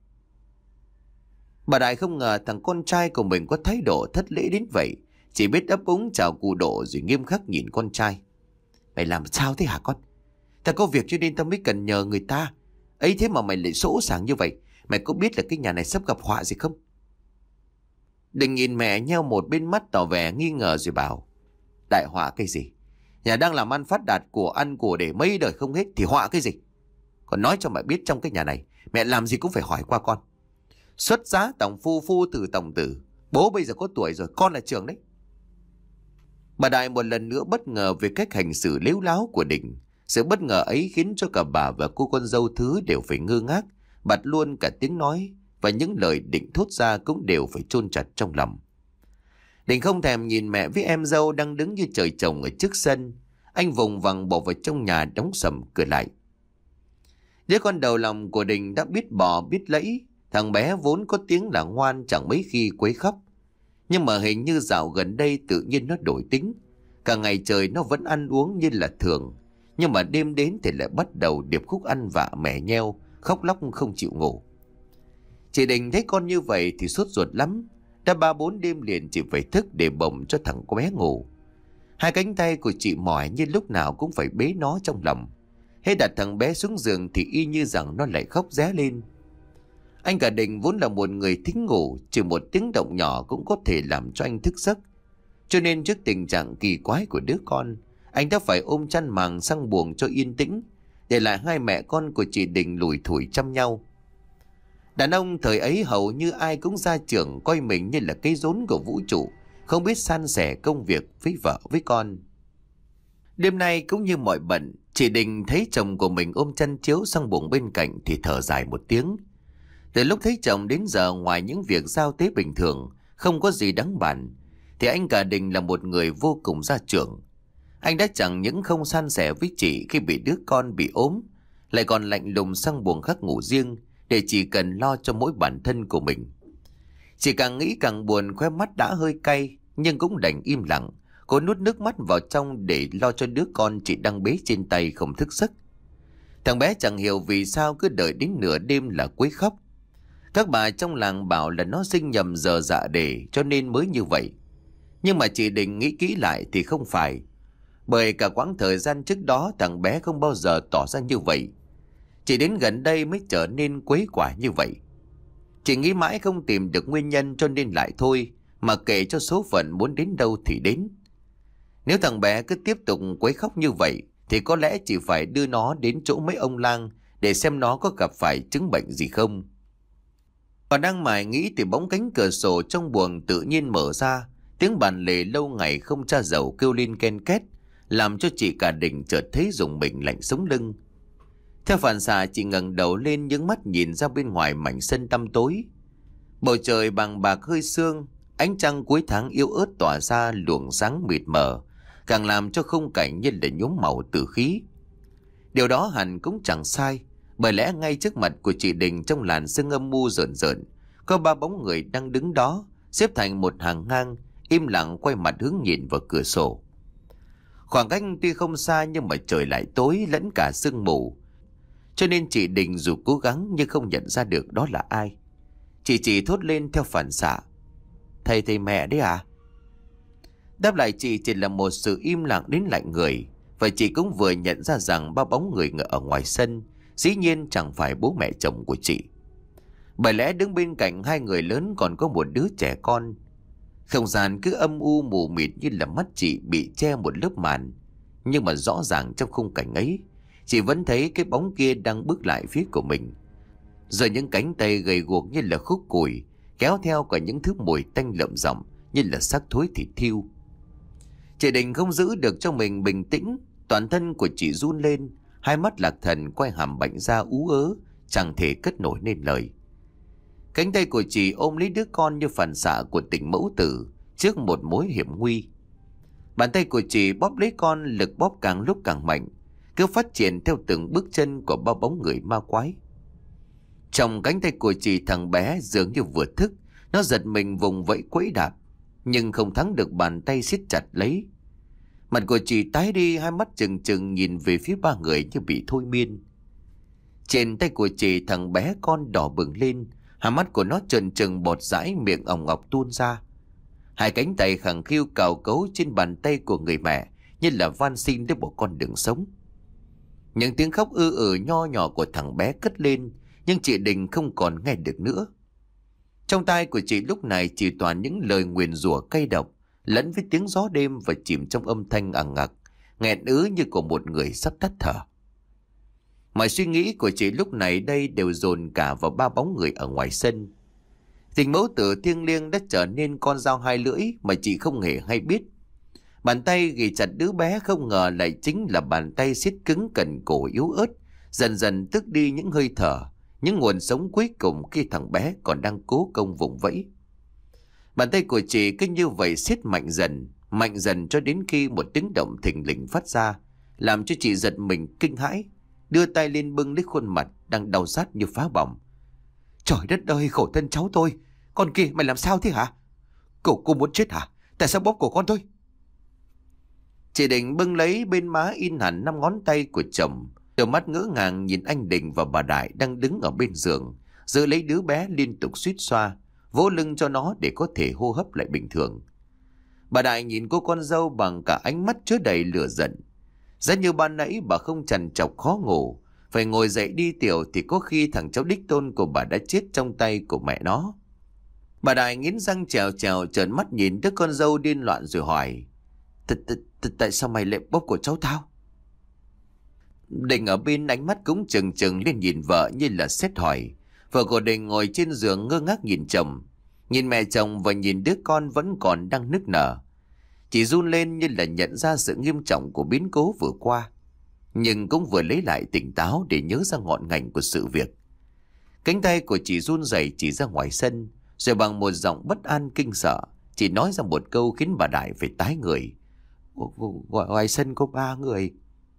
Bà Đại không ngờ thằng con trai của mình có thái độ thất lễ đến vậy. Chỉ biết ấp úng chào cụ Độ rồi nghiêm khắc nhìn con trai: Mày làm sao thế hả con? Tao có việc cho nên tao mới cần nhờ người ta. Ấy thế mà mày lại sỗ sàng như vậy. Mày có biết là cái nhà này sắp gặp họa gì không? Đình nhìn mẹ nheo một bên mắt tỏ vẻ nghi ngờ rồi bảo: Đại họa cái gì? Nhà đang làm ăn phát đạt, của ăn của để mấy đời không hết, thì họa cái gì? Còn nói cho mẹ biết, trong cái nhà này mẹ làm gì cũng phải hỏi qua con. Xuất giá tổng phu, phu tử tổng tử. Bố bây giờ có tuổi rồi, con là trưởng đấy. Bà Đại một lần nữa bất ngờ về cách hành xử lếu láo của Đình. Sự bất ngờ ấy khiến cho cả bà và cô con dâu Thứ đều phải ngơ ngác, bặt luôn cả tiếng nói, và những lời định thốt ra cũng đều phải chôn chặt trong lòng. Đình không thèm nhìn mẹ với em dâu đang đứng như trời trồng ở trước sân. Anh vùng vằng bỏ vào trong nhà, đóng sầm cửa lại. Đứa con đầu lòng của Đình đã biết bò biết lẫy. Thằng bé vốn có tiếng là ngoan, chẳng mấy khi quấy khóc. Nhưng mà hình như dạo gần đây tự nhiên nó đổi tính. Cả ngày trời nó vẫn ăn uống như là thường, nhưng mà đêm đến thì lại bắt đầu điệp khúc ăn vạ mẻ nheo, khóc lóc không chịu ngủ. Chị Đình thấy con như vậy thì sốt ruột lắm. Đã ba bốn đêm liền chị phải thức để bồng cho thằng bé ngủ. Hai cánh tay của chị mỏi như lúc nào cũng phải bế nó trong lòng. Hễ đặt thằng bé xuống giường thì y như rằng nó lại khóc ré lên. Anh cả Đình vốn là một người thích ngủ, chỉ một tiếng động nhỏ cũng có thể làm cho anh thức giấc. Cho nên trước tình trạng kỳ quái của đứa con, anh đã phải ôm chăn màn sang buồng cho yên tĩnh, để lại hai mẹ con của chị Đình lủi thủi chăm nhau. Đàn ông thời ấy hầu như ai cũng ra trưởng, coi mình như là cây rốn của vũ trụ, không biết san sẻ công việc với vợ với con. Đêm nay cũng như mọi bận, chị Đình thấy chồng của mình ôm chăn chiếu sang buồng bên cạnh thì thở dài một tiếng. Từ lúc thấy chồng đến giờ, ngoài những việc giao tế bình thường, không có gì đáng bàn, thì anh cả Đình là một người vô cùng gia trưởng. Anh đã chẳng những không san sẻ với chị khi bị đứa con bị ốm, lại còn lạnh lùng sang buồng khác ngủ riêng, để chỉ cần lo cho mỗi bản thân của mình. Chị càng nghĩ càng buồn, khóe mắt đã hơi cay, nhưng cũng đành im lặng. Cô nuốt nước mắt vào trong để lo cho đứa con chị đang bế trên tay không thức giấc. Thằng bé chẳng hiểu vì sao cứ đợi đến nửa đêm là quấy khóc. Các bà trong làng bảo là nó sinh nhầm giờ dạ để cho nên mới như vậy. Nhưng mà chị Đình nghĩ kỹ lại thì không phải. Bởi cả quãng thời gian trước đó thằng bé không bao giờ tỏ ra như vậy. Chỉ đến gần đây mới trở nên quấy quả như vậy. Chị nghĩ mãi không tìm được nguyên nhân cho nên lại thôi, mà kệ cho số phận muốn đến đâu thì đến. Nếu thằng bé cứ tiếp tục quấy khóc như vậy thì có lẽ chỉ phải đưa nó đến chỗ mấy ông lang để xem nó có gặp phải chứng bệnh gì không. Còn đang mải nghĩ thì bỗng cánh cửa sổ trong buồng tự nhiên mở ra. Tiếng bàn lề lâu ngày không tra dầu kêu lên ken két, làm cho chị cả Đình chợt thấy rùng mình lạnh sống lưng. Theo phản xạ, chị ngẩng đầu lên, nhướng mắt nhìn ra bên ngoài mảnh sân tăm tối. Bầu trời bằng bạc hơi sương, ánh trăng cuối tháng yếu ớt tỏa ra luồng sáng mịt mờ, càng làm cho khung cảnh như là nhuốm màu tử khí. Điều đó hẳn cũng chẳng sai, bởi lẽ ngay trước mặt của chị Đình trong làn sương âm u rợn rợn, có ba bóng người đang đứng đó, xếp thành một hàng ngang, im lặng quay mặt hướng nhìn vào cửa sổ. Khoảng cách tuy không xa nhưng mà trời lại tối lẫn cả sương mù, cho nên chị Đình dù cố gắng nhưng không nhận ra được đó là ai. Chị chỉ thốt lên theo phản xạ: Thầy thầy mẹ đấy à? Đáp lại chị chỉ là một sự im lặng đến lạnh người. Và chị cũng vừa nhận ra rằng ba bóng người ở ngoài sân dĩ nhiên chẳng phải bố mẹ chồng của chị. Bởi lẽ đứng bên cạnh hai người lớn còn có một đứa trẻ con. Không gian cứ âm u mù mịt như là mắt chị bị che một lớp màn. Nhưng mà rõ ràng trong khung cảnh ấy, chị vẫn thấy cái bóng kia đang bước lại phía của mình. Rồi những cánh tay gầy guộc như là khúc củi, kéo theo cả những thứ mùi tanh lợm giọng như là xác thối thịt thiêu. Chị Đình không giữ được cho mình bình tĩnh, toàn thân của chị run lên, hai mắt lạc thần quay hàm bệnh ra ú ớ, chẳng thể cất nổi nên lời. Cánh tay của chị ôm lấy đứa con như phản xạ của tình mẫu tử trước một mối hiểm nguy. Bàn tay của chị bóp lấy con, lực bóp càng lúc càng mạnh, cứ phát triển theo từng bước chân của ba bóng người ma quái. Trong cánh tay của chị, thằng bé dường như vừa thức, nó giật mình vùng vẫy quẫy đạp, nhưng không thắng được bàn tay siết chặt lấy. Mặt của chị tái đi, hai mắt trừng trừng nhìn về phía ba người như bị thôi miên. Trên tay của chị, thằng bé con đỏ bừng lên, hai mắt của nó trợn trừng bọt dãi, miệng ỏng ngọc tuôn ra. Hai cánh tay khẳng khiu cào cấu trên bàn tay của người mẹ như là van xin để một con đường sống. Những tiếng khóc ư ử nho nhỏ của thằng bé cất lên, nhưng chị Đình không còn nghe được nữa. Trong tai của chị lúc này chỉ toàn những lời nguyền rủa cay độc, lẫn với tiếng gió đêm và chìm trong âm thanh ằng ngặc, nghẹn ứ như của một người sắp tắt thở. Mọi suy nghĩ của chị lúc này đây đều dồn cả vào ba bóng người ở ngoài sân. Tình mẫu tử thiêng liêng đã trở nên con dao hai lưỡi mà chị không hề hay biết. Bàn tay ghì chặt đứa bé không ngờ lại chính là bàn tay siết cứng cẩn cổ yếu ớt, dần dần tước đi những hơi thở, những nguồn sống cuối cùng khi thằng bé còn đang cố công vùng vẫy. Bàn tay của chị cứ như vậy siết mạnh dần, mạnh dần cho đến khi một tiếng động thình lình phát ra, làm cho chị giật mình kinh hãi, đưa tay lên bưng lấy khuôn mặt đang đau rát như phá bỏng. Trời đất ơi, khổ thân cháu tôi. Con kia mày làm sao thế hả? Cậu cô muốn chết hả? Tại sao bóp cổ con tôi? Chị Đình bưng lấy bên má in hẳn năm ngón tay của chồng, đôi mắt ngỡ ngàng nhìn anh Đình và bà Đại đang đứng ở bên giường, giữ lấy đứa bé liên tục suýt xoa, vỗ lưng cho nó để có thể hô hấp lại bình thường. Bà Đại nhìn cô con dâu bằng cả ánh mắt chứa đầy lửa giận. Giá như ban nãy bà không trằn trọc khó ngủ, phải ngồi dậy đi tiểu thì có khi thằng cháu đích tôn của bà đã chết trong tay của mẹ nó. Bà Đại nghiến răng trèo trèo trợn mắt nhìn đứa con dâu điên loạn rồi hỏi: Tại sao mày lại bóp cổ cháu tao? Đình ở bên ánh mắt cũng trừng trừng lên nhìn vợ như là xét hỏi. Vợ của Đình ngồi trên giường ngơ ngác nhìn chồng, nhìn mẹ chồng và nhìn đứa con vẫn còn đang nức nở. Chị run lên như là nhận ra sự nghiêm trọng của biến cố vừa qua, nhưng cũng vừa lấy lại tỉnh táo để nhớ ra ngọn ngành của sự việc. Cánh tay của chị run rẩy chỉ ra ngoài sân, rồi bằng một giọng bất an kinh sợ, chị nói ra một câu khiến bà Đại phải tái người. Ngoài sân có ba người.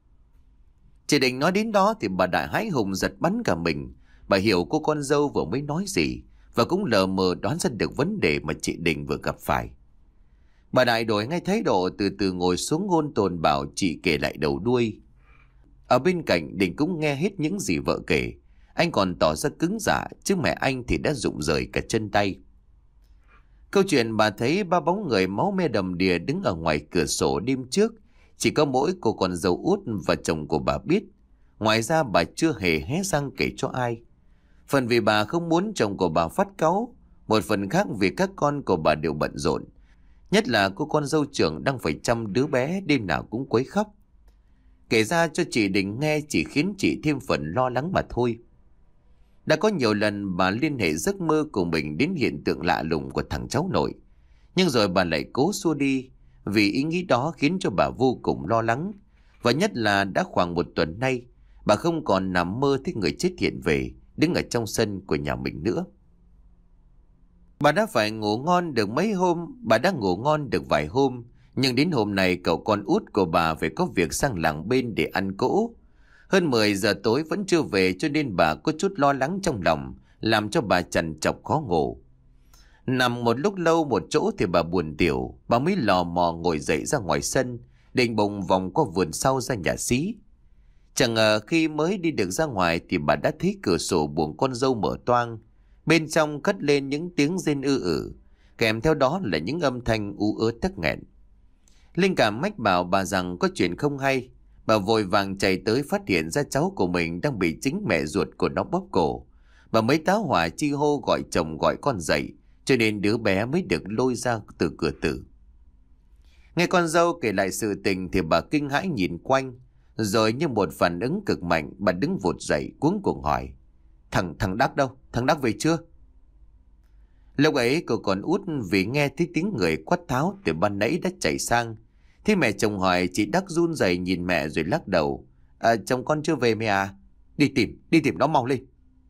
Chị Định nói đến đó thì bà Đại hãi hùng giật bắn cả mình. Bà hiểu cô con dâu vừa mới nói gì, và cũng lờ mờ đoán ra được vấn đề mà chị Định vừa gặp phải. Bà Đại đổi ngay thái độ, từ từ ngồi xuống ngôn tồn bảo chị kể lại đầu đuôi. Ở bên cạnh, Định cũng nghe hết những gì vợ kể. Anh còn tỏ ra cứng dạ, chứ mẹ anh thì đã rụng rời cả chân tay. Câu chuyện bà thấy ba bóng người máu me đầm đìa đứng ở ngoài cửa sổ đêm trước, chỉ có mỗi cô con dâu út và chồng của bà biết. Ngoài ra bà chưa hề hé răng kể cho ai. Phần vì bà không muốn chồng của bà phát cáu, một phần khác vì các con của bà đều bận rộn. Nhất là cô con dâu trưởng đang phải chăm đứa bé, đêm nào cũng quấy khóc. Kể ra cho chị Đình nghe chỉ khiến chị thêm phần lo lắng mà thôi. Đã có nhiều lần bà liên hệ giấc mơ của mình đến hiện tượng lạ lùng của thằng cháu nội, nhưng rồi bà lại cố xua đi, vì ý nghĩ đó khiến cho bà vô cùng lo lắng. Và nhất là đã khoảng một tuần nay, bà không còn nằm mơ thấy người chết hiện về, đứng ở trong sân của nhà mình nữa. Bà đã phải ngủ ngon được mấy hôm, bà đã ngủ ngon được vài hôm, nhưng đến hôm nay cậu con út của bà phải có việc sang làng bên để ăn cỗ. Hơn mười giờ tối vẫn chưa về, cho nên bà có chút lo lắng trong lòng, làm cho bà trằn trọc khó ngủ. Nằm một lúc lâu một chỗ thì bà buồn tiểu, bà mới lò mò ngồi dậy ra ngoài sân, định bụng vòng qua vườn sau ra nhà xí. Chẳng ngờ khi mới đi được ra ngoài thì bà đã thấy cửa sổ buồng con dâu mở toang, bên trong cất lên những tiếng rên ư ử, kèm theo đó là những âm thanh ú ớ tắc nghẹn. Linh cảm mách bảo bà rằng có chuyện không hay. Bà vội vàng chạy tới phát hiện ra cháu của mình đang bị chính mẹ ruột của nó bóp cổ. Bà mới táo hỏa chi hô gọi chồng gọi con dậy, cho nên đứa bé mới được lôi ra từ cửa tử. Nghe con dâu kể lại sự tình thì bà kinh hãi nhìn quanh, rồi như một phản ứng cực mạnh, bà đứng vụt dậy cuống cuồng hỏi: Thằng thằng Đắc đâu? Thằng Đắc về chưa? Lúc ấy cô còn út vì nghe thấy tiếng người quát tháo từ ban nãy đã chạy sang. Thế mẹ chồng hỏi, chị Đắc run rẩy nhìn mẹ rồi lắc đầu: à, chồng con chưa về mẹ à? Đi tìm, đi tìm nó mau lên.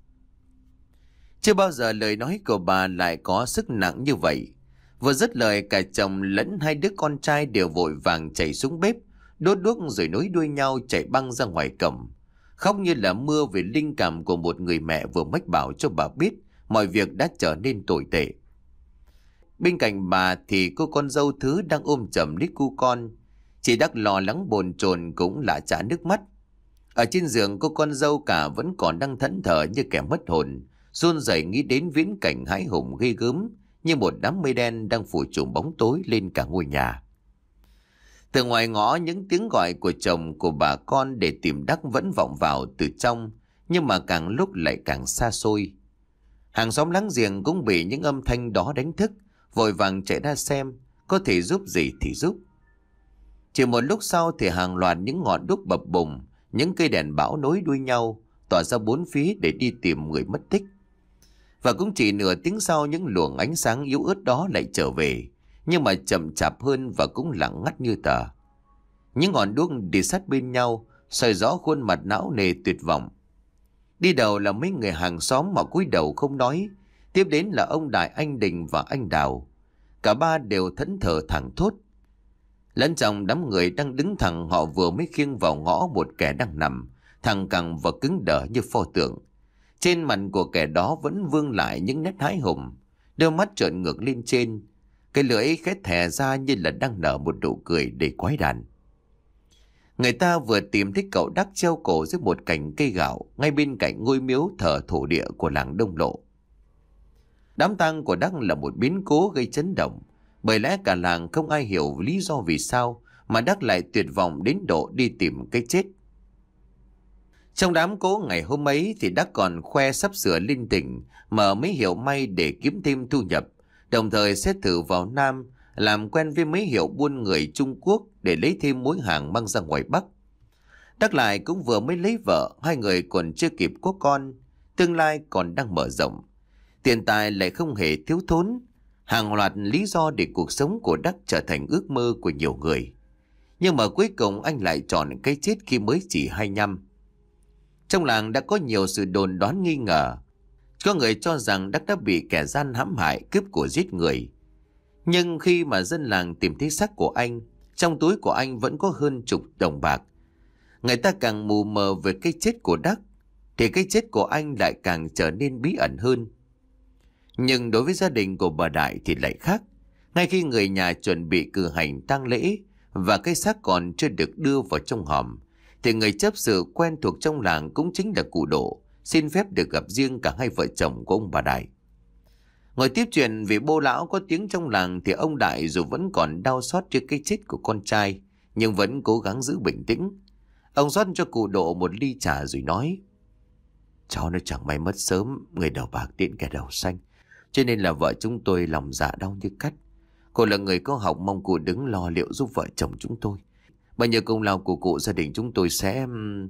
Chưa bao giờ lời nói của bà lại có sức nặng như vậy. Vừa dứt lời, cả chồng lẫn hai đứa con trai đều vội vàng chạy xuống bếp, đốt đuốc rồi nối đuôi nhau chạy băng ra ngoài cổng. khóc như là mưa vì linh cảm của một người mẹ vừa mách bảo cho bà biết mọi việc đã trở nên tồi tệ. Bên cạnh bà thì cô con dâu Thứ đang ôm chầm lấy cu con. Chị Đắc lo lắng bồn chồn cũng lạ chả nước mắt. Ở trên giường cô con dâu cả vẫn còn đang thẫn thờ như kẻ mất hồn, run rẩy nghĩ đến viễn cảnh hãi hùng ghê gớm như một đám mây đen đang phủ trùm bóng tối lên cả ngôi nhà. Từ ngoài ngõ, những tiếng gọi của chồng của bà con để tìm Đắc vẫn vọng vào từ trong, nhưng mà càng lúc lại càng xa xôi. Hàng xóm láng giềng cũng bị những âm thanh đó đánh thức, vội vàng chạy ra xem có thể giúp gì thì giúp. Chỉ một lúc sau thì hàng loạt những ngọn đuốc bập bùng, những cây đèn bão nối đuôi nhau tỏa ra bốn phía để đi tìm người mất tích. Và cũng chỉ nửa tiếng sau, những luồng ánh sáng yếu ớt đó lại trở về, nhưng mà chậm chạp hơn và cũng lặng ngắt như tờ. Những ngọn đuốc đi sát bên nhau, soi rõ khuôn mặt não nề tuyệt vọng. Đi đầu là mấy người hàng xóm mà cúi đầu không nói, tiếp đến là ông Đại, anh Đình và anh Đào. Cả ba đều thẫn thờ thẳng thốt. Lẫn trong đám người đang đứng thẳng, họ vừa mới khiêng vào ngõ một kẻ đang nằm thẳng cẳng và cứng đờ như pho tượng. Trên mặt của kẻ đó vẫn vương lại những nét hãi hùng, đôi mắt trợn ngược lên trên, cái lưỡi khét thè ra như là đang nở một nụ cười để quái đản. Người ta vừa tìm thấy cậu Đắc treo cổ dưới một cành cây gạo ngay bên cạnh ngôi miếu thờ thổ địa của làng Đông Lộ. Đám tang của Đắc là một biến cố gây chấn động, bởi lẽ cả làng không ai hiểu lý do vì sao mà Đắc lại tuyệt vọng đến độ đi tìm cái chết. Trong đám cố ngày hôm ấy thì Đắc còn khoe sắp sửa linh tỉnh, mở mấy hiệu may để kiếm thêm thu nhập, đồng thời xét thử vào Nam, làm quen với mấy hiệu buôn người Trung Quốc để lấy thêm mối hàng mang ra ngoài Bắc. Đắc lại cũng vừa mới lấy vợ, hai người còn chưa kịp có con, tương lai còn đang mở rộng. Tiền tài lại không hề thiếu thốn, hàng loạt lý do để cuộc sống của Đắc trở thành ước mơ của nhiều người. Nhưng mà cuối cùng anh lại chọn cái chết khi mới chỉ hai mươi lăm. Trong làng đã có nhiều sự đồn đoán nghi ngờ. Có người cho rằng Đắc đã bị kẻ gian hãm hại, cướp của, giết người. Nhưng khi mà dân làng tìm thấy xác của anh, trong túi của anh vẫn có hơn chục đồng bạc. Người ta càng mù mờ về cái chết của Đắc, thì cái chết của anh lại càng trở nên bí ẩn hơn. Nhưng đối với gia đình của bà Đại thì lại khác. Ngay khi người nhà chuẩn bị cử hành tang lễ và cái xác còn chưa được đưa vào trong hòm, thì người chấp sự quen thuộc trong làng cũng chính là cụ Độ xin phép được gặp riêng cả hai vợ chồng của ông bà Đại. Ngồi tiếp chuyện vì bô lão có tiếng trong làng thì ông Đại dù vẫn còn đau xót trước cái chết của con trai, nhưng vẫn cố gắng giữ bình tĩnh. Ông rót cho cụ Độ một ly trà rồi nói: "Cháu nó chẳng may mất sớm, người đầu bạc tiễn kẻ đầu xanh, cho nên là vợ chúng tôi lòng dạ đau như cắt. Cô là người có học, mong cụ đứng lo liệu giúp vợ chồng chúng tôi. Bao nhiêu công lao của cụ, gia đình chúng tôi sẽ..."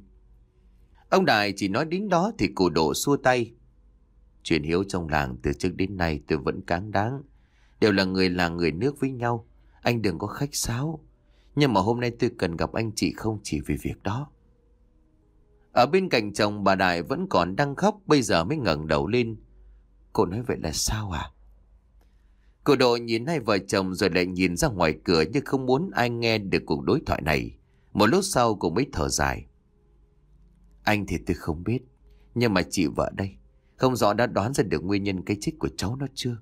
Ông Đại chỉ nói đến đó thì cụ Độ xua tay: "Chuyện hiếu trong làng từ trước đến nay tôi vẫn cáng đáng. Đều là người làng người nước với nhau, anh đừng có khách sáo. Nhưng mà hôm nay tôi cần gặp anh chị không chỉ vì việc đó." Ở bên cạnh chồng, bà Đại vẫn còn đang khóc, bây giờ mới ngẩng đầu lên. "Cô nói vậy là sao à?" Cụ Độ nhìn hai vợ chồng rồi lại nhìn ra ngoài cửa như không muốn ai nghe được cuộc đối thoại này. Một lúc sau cô mới thở dài: "Anh thì tôi không biết, nhưng mà chị vợ đây không rõ đã đoán ra được nguyên nhân cái chết của cháu nó chưa?"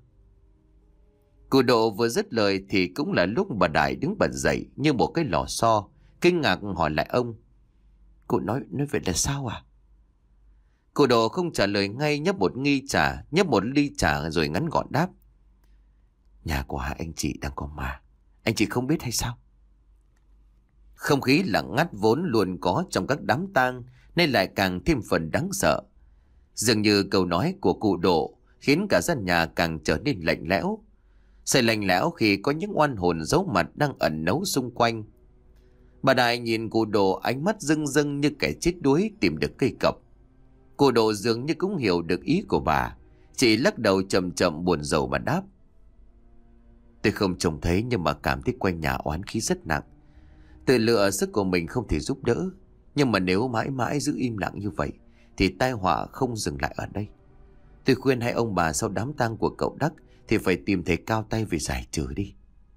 Cụ Độ vừa dứt lời thì cũng là lúc bà Đại đứng bật dậy như một cái lò xo, kinh ngạc hỏi lại ông: "Cụ nói nói vậy là sao à?" Cụ Độ không trả lời ngay, nhấp một nghi trà, nhấp một ly trà rồi ngắn gọn đáp: "Nhà của hai anh chị đang có ma, anh chị không biết hay sao?" Không khí lặng ngắt vốn luôn có trong các đám tang nên lại càng thêm phần đáng sợ. Dường như câu nói của cụ Độ khiến cả gian nhà càng trở nên lạnh lẽo. Sự lạnh lẽo khi có những oan hồn giấu mặt đang ẩn náu xung quanh. Bà Đại nhìn cụ Độ, ánh mắt rưng rưng như kẻ chết đuối tìm được cây cọc. Cụ Độ dường như cũng hiểu được ý của bà, chỉ lắc đầu chậm chậm buồn rầu mà đáp: "Tôi không trông thấy, nhưng mà cảm thấy quanh nhà oán khí rất nặng. Tự lựa sức của mình không thể giúp đỡ, nhưng mà nếu mãi mãi giữ im lặng như vậy thì tai họa không dừng lại ở đây. Tôi khuyên hai ông bà sau đám tang của cậu Đắc thì phải tìm thầy cao tay về giải trừ đi."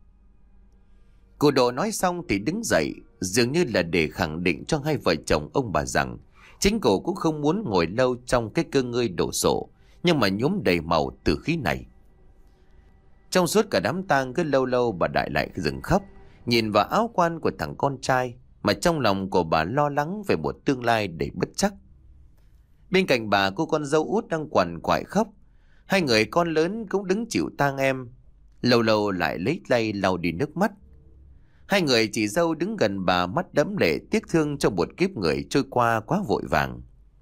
Cụ Độ nói xong thì đứng dậy, dường như là để khẳng định cho hai vợ chồng ông bà rằng Chính cô cũng không muốn ngồi lâu trong cái cơ ngơi đổ sộ, nhưng mà nhuốm đầy màu tử khí này. Trong suốt cả đám tang, cứ lâu lâu bà Đại lại dừng khóc, nhìn vào áo quan của thằng con trai, mà trong lòng của bà lo lắng về một tương lai đầy bất chắc. Bên cạnh bà, cô con dâu út đang quằn quại khóc. Hai người con lớn cũng đứng chịu tang em, lâu lâu lại lấy tay lau đi nước mắt. Hai người chị dâu đứng gần bà, mắt đẫm lệ tiếc thương cho một kiếp người trôi qua quá vội vàng.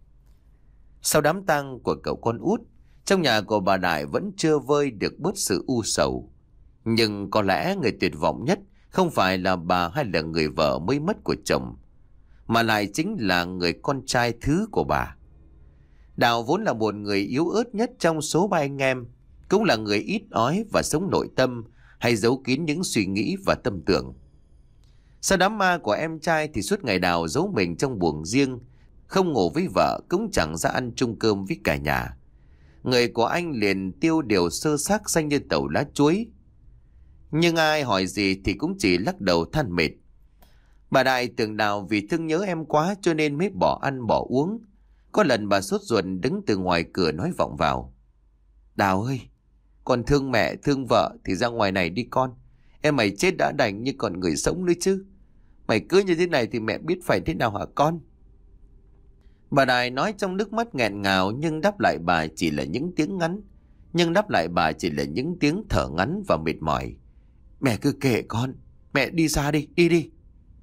Sau đám tang của cậu con út, trong nhà của bà Đại vẫn chưa vơi được bớt sự u sầu. Nhưng có lẽ người tuyệt vọng nhất không phải là bà hay là người vợ mới mất của chồng, mà lại chính là người con trai thứ của bà. Đào vốn là một người yếu ớt nhất trong số ba anh em, cũng là người ít ói và sống nội tâm, hay giấu kín những suy nghĩ và tâm tưởng. Sau đám ma của em trai thì suốt ngày Đào giấu mình trong buồng riêng, không ngủ với vợ, cũng chẳng ra ăn chung cơm với cả nhà. Người của anh liền tiêu điều sơ xác xanh như tàu lá chuối. Nhưng ai hỏi gì thì cũng chỉ lắc đầu than mệt. Bà Đại tưởng Đào vì thương nhớ em quá cho nên mới bỏ ăn bỏ uống. Có lần bà sốt ruột đứng từ ngoài cửa nói vọng vào: Đào ơi, con thương mẹ thương vợ thì ra ngoài này đi con. Em mày chết đã đành như còn người sống nữa chứ. Mày cứ như thế này thì mẹ biết phải thế nào hả con? Bà Đại nói trong nước mắt nghẹn ngào, nhưng đáp lại bà chỉ là những tiếng ngắn. Nhưng đáp lại bà chỉ là những tiếng thở ngắn và mệt mỏi. Mẹ cứ kệ con, mẹ đi xa đi, đi đi.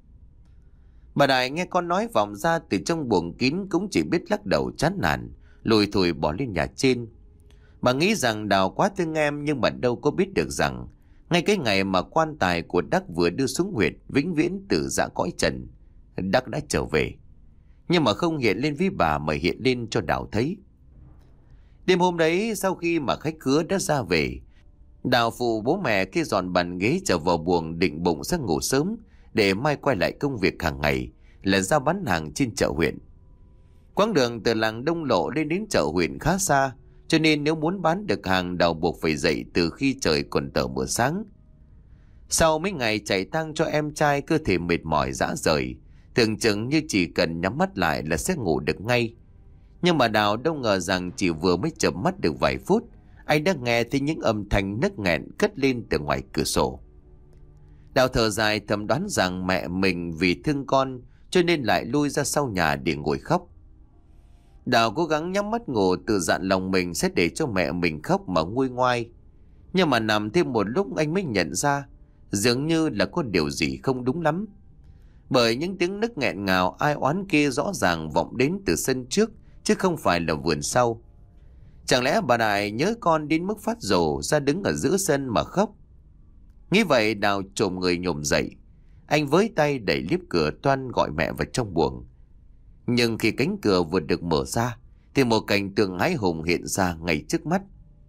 Bà Đại nghe con nói vọng ra từ trong buồng kín cũng chỉ biết lắc đầu chán nản, lùi thủi bỏ lên nhà trên. Bà nghĩ rằng Đào quá thương em, nhưng mà đâu có biết được rằng ngay cái ngày mà quan tài của Đắc vừa đưa xuống huyệt vĩnh viễn từ dạ cõi trần, Đắc đã trở về, nhưng mà không hiện lên với bà mà hiện lên cho Đào thấy. Đêm hôm đấy, sau khi mà khách khứa đã ra về, Đào phụ bố mẹ kê dọn bàn ghế trở vào buồng định bụng sẽ ngủ sớm để mai quay lại công việc hàng ngày là ra bán hàng trên chợ huyện. Quãng đường từ làng Đông Lộ lên đến chợ huyện khá xa, cho nên nếu muốn bán được hàng, Đào buộc phải dậy từ khi trời còn tờ mờ sáng. Sau mấy ngày chạy tang cho em trai, cơ thể mệt mỏi rã rời, tưởng chừng như chỉ cần nhắm mắt lại là sẽ ngủ được ngay. Nhưng mà Đào đâu ngờ rằng chỉ vừa mới chợp mắt được vài phút, anh đã nghe thấy những âm thanh nấc nghẹn cất lên từ ngoài cửa sổ. Đào thở dài thầm đoán rằng mẹ mình vì thương con cho nên lại lui ra sau nhà để ngồi khóc. Đào cố gắng nhắm mắt ngủ, tự dặn lòng mình sẽ để cho mẹ mình khóc mà nguôi ngoai. Nhưng mà nằm thêm một lúc anh mới nhận ra dường như là có điều gì không đúng lắm. Bởi những tiếng nức nghẹn ngào ai oán kia rõ ràng vọng đến từ sân trước chứ không phải là vườn sau. Chẳng lẽ bà Đại nhớ con đến mức phát rồ ra đứng ở giữa sân mà khóc? Nghĩ vậy, Đào trồm người nhổm dậy. Anh với tay đẩy liếp cửa toan gọi mẹ vào trong buồng. Nhưng khi cánh cửa vừa được mở ra thì một cảnh tượng hãi hùng hiện ra ngay trước mắt.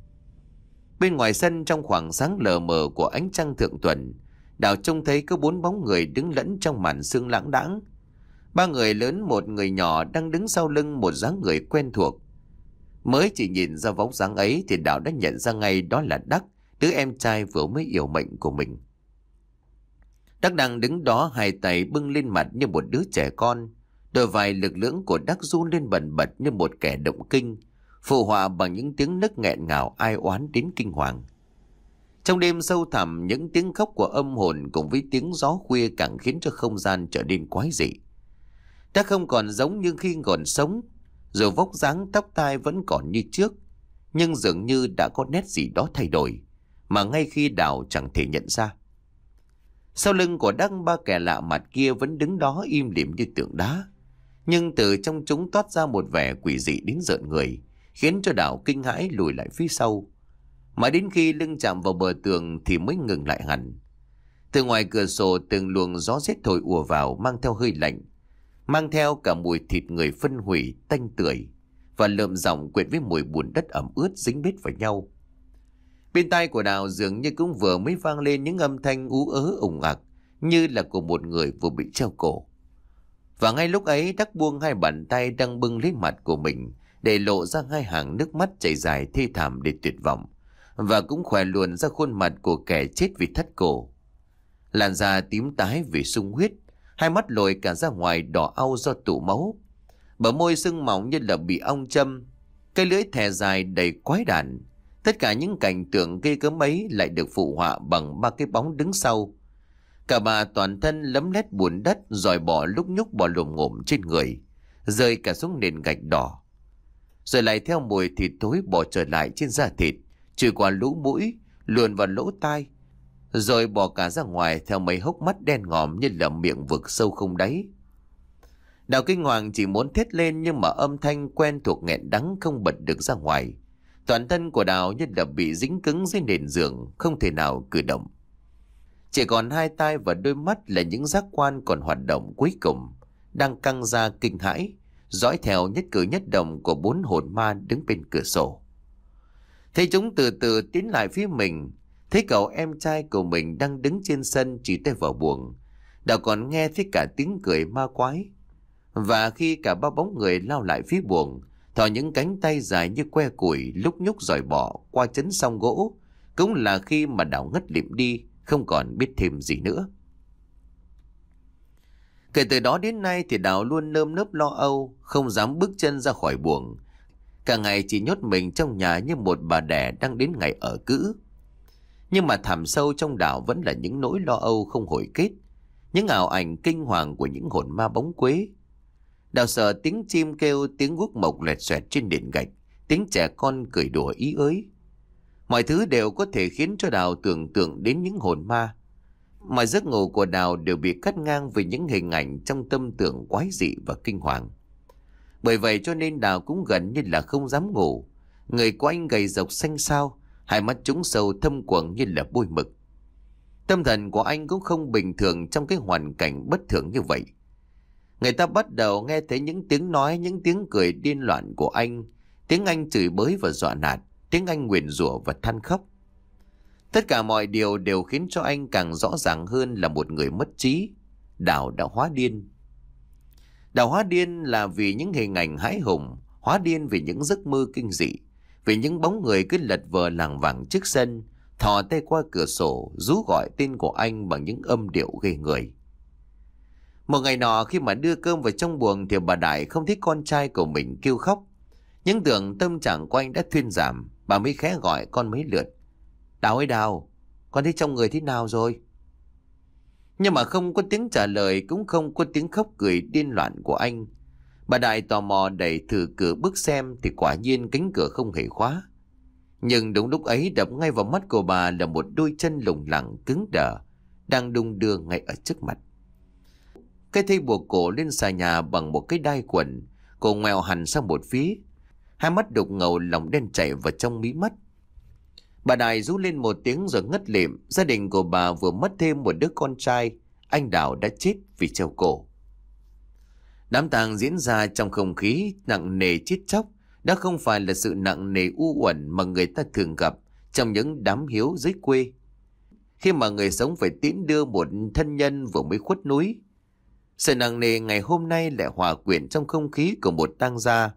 Bên ngoài sân, trong khoảng sáng lờ mờ của ánh trăng thượng tuần, Đào trông thấy có bốn bóng người đứng lẫn trong màn sương lãng đãng. Ba người lớn một người nhỏ đang đứng sau lưng một dáng người quen thuộc. Mới chỉ nhìn ra vóc dáng ấy thì Đào đã nhận ra ngay đó là Đắc, đứa em trai vừa mới yểu mệnh của mình. Đắc đang đứng đó, hai tay bưng lên mặt như một đứa trẻ con. Đôi vai lực lưỡng của Đắc run lên bần bật như một kẻ động kinh, phụ họa bằng những tiếng nức nghẹn ngào ai oán đến kinh hoàng. Trong đêm sâu thẳm, những tiếng khóc của âm hồn cùng với tiếng gió khuya càng khiến cho không gian trở nên quái dị. Đắc không còn giống như khi còn sống, dù vóc dáng tóc tai vẫn còn như trước, nhưng dường như đã có nét gì đó thay đổi mà ngay khi Đào chẳng thể nhận ra. Sau lưng của Đắc, ba kẻ lạ mặt kia vẫn đứng đó im lìm như tượng đá, nhưng từ trong chúng toát ra một vẻ quỷ dị đến rợn người, khiến cho Đào kinh hãi lùi lại phía sau. Mà đến khi lưng chạm vào bờ tường thì mới ngừng lại hẳn. Từ ngoài cửa sổ, từng luồng gió rét thổi ùa vào mang theo hơi lạnh, mang theo cả mùi thịt người phân hủy tanh tưởi và lợm giọng quyện với mùi bùn đất ẩm ướt dính bết vào nhau. Bên tai của Đào dường như cũng vừa mới vang lên những âm thanh ú ớ ủng ặc, như là của một người vừa bị treo cổ. Và ngay lúc ấy, Đắc buông hai bàn tay đang bưng lấy mặt của mình, để lộ ra hai hàng nước mắt chảy dài thê thảm để tuyệt vọng, và cũng khỏe luồn ra khuôn mặt của kẻ chết vì thắt cổ. Làn da tím tái vì sung huyết, hai mắt lồi cả ra ngoài đỏ au do tụ máu. bờ môi sưng mỏng như là bị ong châm, cái lưỡi thè dài đầy quái đản. Tất cả những cảnh tượng ghê gớm ấy lại được phụ họa bằng ba cái bóng đứng sau. Cả bà toàn thân lấm lét bùn đất, rồi bò lúc nhúc bò lồm ngổm trên người, rơi cả xuống nền gạch đỏ. Rồi lại theo mùi thịt thối bò trở lại trên da thịt, trôi qua lỗ mũi, luồn vào lỗ tai, rồi bò cả ra ngoài theo mấy hốc mắt đen ngòm như là miệng vực sâu không đáy. Đào kinh hoàng chỉ muốn thét lên, nhưng mà âm thanh quen thuộc nghẹn đắng không bật được ra ngoài. Toàn thân của Đào như là bị dính cứng dưới nền giường, không thể nào cử động. Chỉ còn hai tai và đôi mắt là những giác quan còn hoạt động cuối cùng, đang căng ra kinh hãi, dõi theo nhất cử nhất động của bốn hồn ma đứng bên cửa sổ. Thấy chúng từ từ tiến lại phía mình, thấy cậu em trai của mình đang đứng trên sân chỉ tay vào buồng. Đào còn nghe thấy cả tiếng cười ma quái. Và khi cả ba bóng người lao lại phía buồng, thò những cánh tay dài như que củi lúc nhúc dòi bỏ qua chấn song gỗ, cũng là khi mà Đào ngất lịm đi, không còn biết thêm gì nữa. Kể từ đó đến nay thì Đào luôn nơm nớp lo âu, không dám bước chân ra khỏi buồng. Cả ngày chỉ nhốt mình trong nhà như một bà đẻ đang đến ngày ở cữ. Nhưng mà thẳm sâu trong Đào vẫn là những nỗi lo âu không hồi kết, những ảo ảnh kinh hoàng của những hồn ma bóng quế. Đào sợ tiếng chim kêu, tiếng guốc mộc lẹt xoẹt trên nền gạch, tiếng trẻ con cười đùa ý ới. Mọi thứ đều có thể khiến cho Đào tưởng tượng đến những hồn ma. Mọi giấc ngủ của Đào đều bị cắt ngang vì những hình ảnh trong tâm tưởng quái dị và kinh hoàng. Bởi vậy cho nên Đào cũng gần như là không dám ngủ. Người của anh gầy rộc xanh xao, hai mắt trũng sâu thâm quầng như là bôi mực. Tâm thần của anh cũng không bình thường trong cái hoàn cảnh bất thường như vậy. Người ta bắt đầu nghe thấy những tiếng nói, những tiếng cười điên loạn của anh, tiếng anh chửi bới và dọa nạt, tiếng anh nguyền rủa và than khóc. Tất cả mọi điều đều khiến cho anh càng rõ ràng hơn là một người mất trí. Đào đã hóa điên. Đào hóa điên là vì những hình ảnh hãi hùng, hóa điên vì những giấc mơ kinh dị, vì những bóng người cứ lật vờ lảng vảng trước sân, thò tay qua cửa sổ rú gọi tên của anh bằng những âm điệu ghê người. Một ngày nọ khi mà đưa cơm vào trong buồng thì bà Đại không thấy con trai của mình kêu khóc. Nhưng tưởng tâm trạng của anh đã thuyên giảm, bà mới khẽ gọi con mấy lượt. Đào ơi Đào, con thấy trong người thế nào rồi? Nhưng mà không có tiếng trả lời, cũng không có tiếng khóc cười điên loạn của anh. Bà Đại tò mò đẩy thử cửa bước xem thì quả nhiên cánh cửa không hề khóa. Nhưng đúng lúc ấy đập ngay vào mắt của bà là một đôi chân lủng lẳng cứng đờ đang đung đưa ngay ở trước mặt. Cái thây buộc cổ lên xà nhà bằng một cái đai quần, cổ ngoèo hẳn sang một phía, hai mắt đục ngầu lòng đen chảy vào trong mí mắt. Bà Đại rú lên một tiếng rồi ngất lịm. Gia đình của bà vừa mất thêm một đứa con trai, anh Đào đã chết vì treo cổ. Đám tang diễn ra trong không khí nặng nề chết chóc, đã không phải là sự nặng nề u uẩn mà người ta thường gặp trong những đám hiếu dưới quê. Khi mà người sống phải tiễn đưa một thân nhân vừa mới khuất núi, sự nặng nề ngày hôm nay lại hòa quyện trong không khí của một tang gia.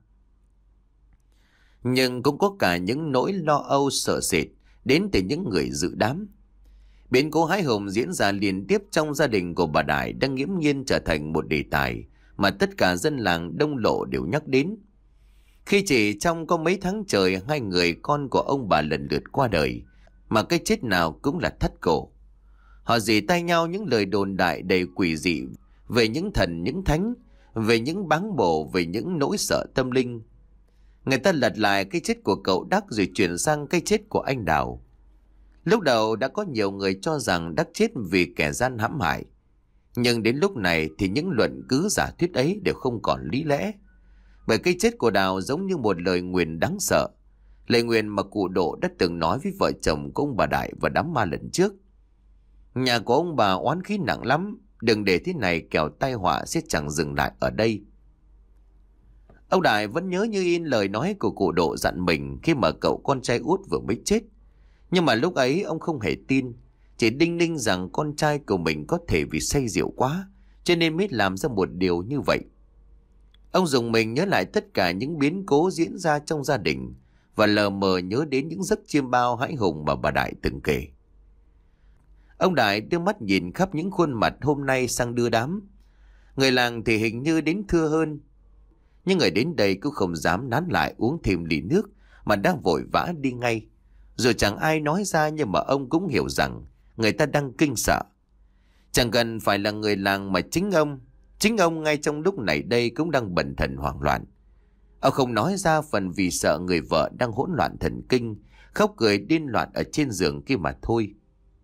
Nhưng cũng có cả những nỗi lo âu sợ sệt đến từ những người dự đám. Biến cố hãi hùng diễn ra liên tiếp trong gia đình của bà Đại đang nghiễm nhiên trở thành một đề tài mà tất cả dân làng Đông Lộ đều nhắc đến. Khi chỉ trong có mấy tháng trời, hai người con của ông bà lần lượt qua đời, mà cái chết nào cũng là thắt cổ. Họ dì tay nhau những lời đồn đại đầy quỷ dị về những thần, những thánh, về những báng bổ, về những nỗi sợ tâm linh. Người ta lật lại cái chết của cậu Đắc rồi chuyển sang cái chết của anh Đào. Lúc đầu đã có nhiều người cho rằng Đắc chết vì kẻ gian hãm hại. Nhưng đến lúc này thì những luận cứ giả thuyết ấy đều không còn lý lẽ. Bởi cái chết của Đào giống như một lời nguyền đáng sợ. Lời nguyền mà cụ Độ đã từng nói với vợ chồng của ông bà Đại và đám ma lần trước. Nhà của ông bà oán khí nặng lắm, đừng để thế này kẻo tai họa sẽ chẳng dừng lại ở đây. Ông Đại vẫn nhớ như in lời nói của cụ Độ dặn mình khi mà cậu con trai út vừa mới chết. Nhưng mà lúc ấy ông không hề tin, chỉ đinh ninh rằng con trai của mình có thể vì say rượu quá, cho nên mới làm ra một điều như vậy. Ông dùng mình nhớ lại tất cả những biến cố diễn ra trong gia đình và lờ mờ nhớ đến những giấc chiêm bao hãi hùng mà bà Đại từng kể. Ông Đại đưa mắt nhìn khắp những khuôn mặt hôm nay sang đưa đám. Người làng thì hình như đến thưa hơn, Nhưng người đến đây cũng không dám nán lại uống thêm ly nước mà đang vội vã đi ngay. Dù chẳng ai nói ra nhưng mà ông cũng hiểu rằng người ta đang kinh sợ. Chẳng cần phải là người làng mà chính ông, chính ông ngay trong lúc này đây cũng đang bần thần hoảng loạn. Ông không nói ra phần vì sợ người vợ đang hỗn loạn thần kinh, khóc cười điên loạn ở trên giường kia mà thôi.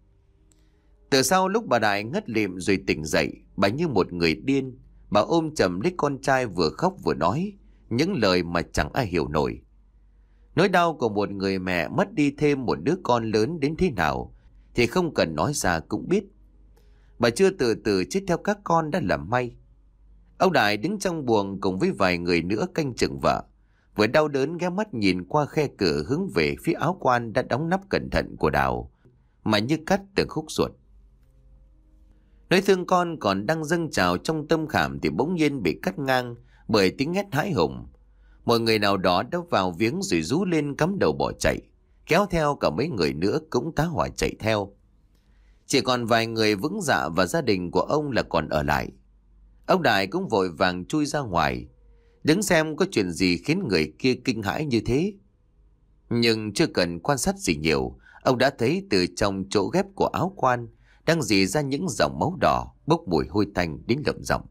Từ sau lúc bà Đại ngất lịm rồi tỉnh dậy, bà như một người điên. Bà ôm chầm lấy con trai vừa khóc vừa nói những lời mà chẳng ai hiểu nổi. Nỗi đau của một người mẹ mất đi thêm một đứa con lớn đến thế nào thì không cần nói ra cũng biết. Bà chưa từ từ chết theo các con đã là may. Ông Đại đứng trong buồng cùng với vài người nữa canh chừng vợ, vừa đau đớn ghé mắt nhìn qua khe cửa hướng về phía áo quan đã đóng nắp cẩn thận của Đào, mà như cắt từng khúc ruột. Nỗi thương con còn đang dâng trào trong tâm khảm thì bỗng nhiên bị cắt ngang bởi tiếng hét hãi hùng. Một người nào đó đã vào viếng rồi rú lên cắm đầu bỏ chạy, kéo theo cả mấy người nữa cũng tá hỏa chạy theo. Chỉ còn vài người vững dạ và gia đình của ông là còn ở lại. Ông Đại cũng vội vàng chui ra ngoài, đứng xem có chuyện gì khiến người kia kinh hãi như thế. Nhưng chưa cần quan sát gì nhiều, ông đã thấy từ trong chỗ ghép của áo quan đang rỉ ra những dòng máu đỏ bốc mùi hôi tanh đến lợm giọng.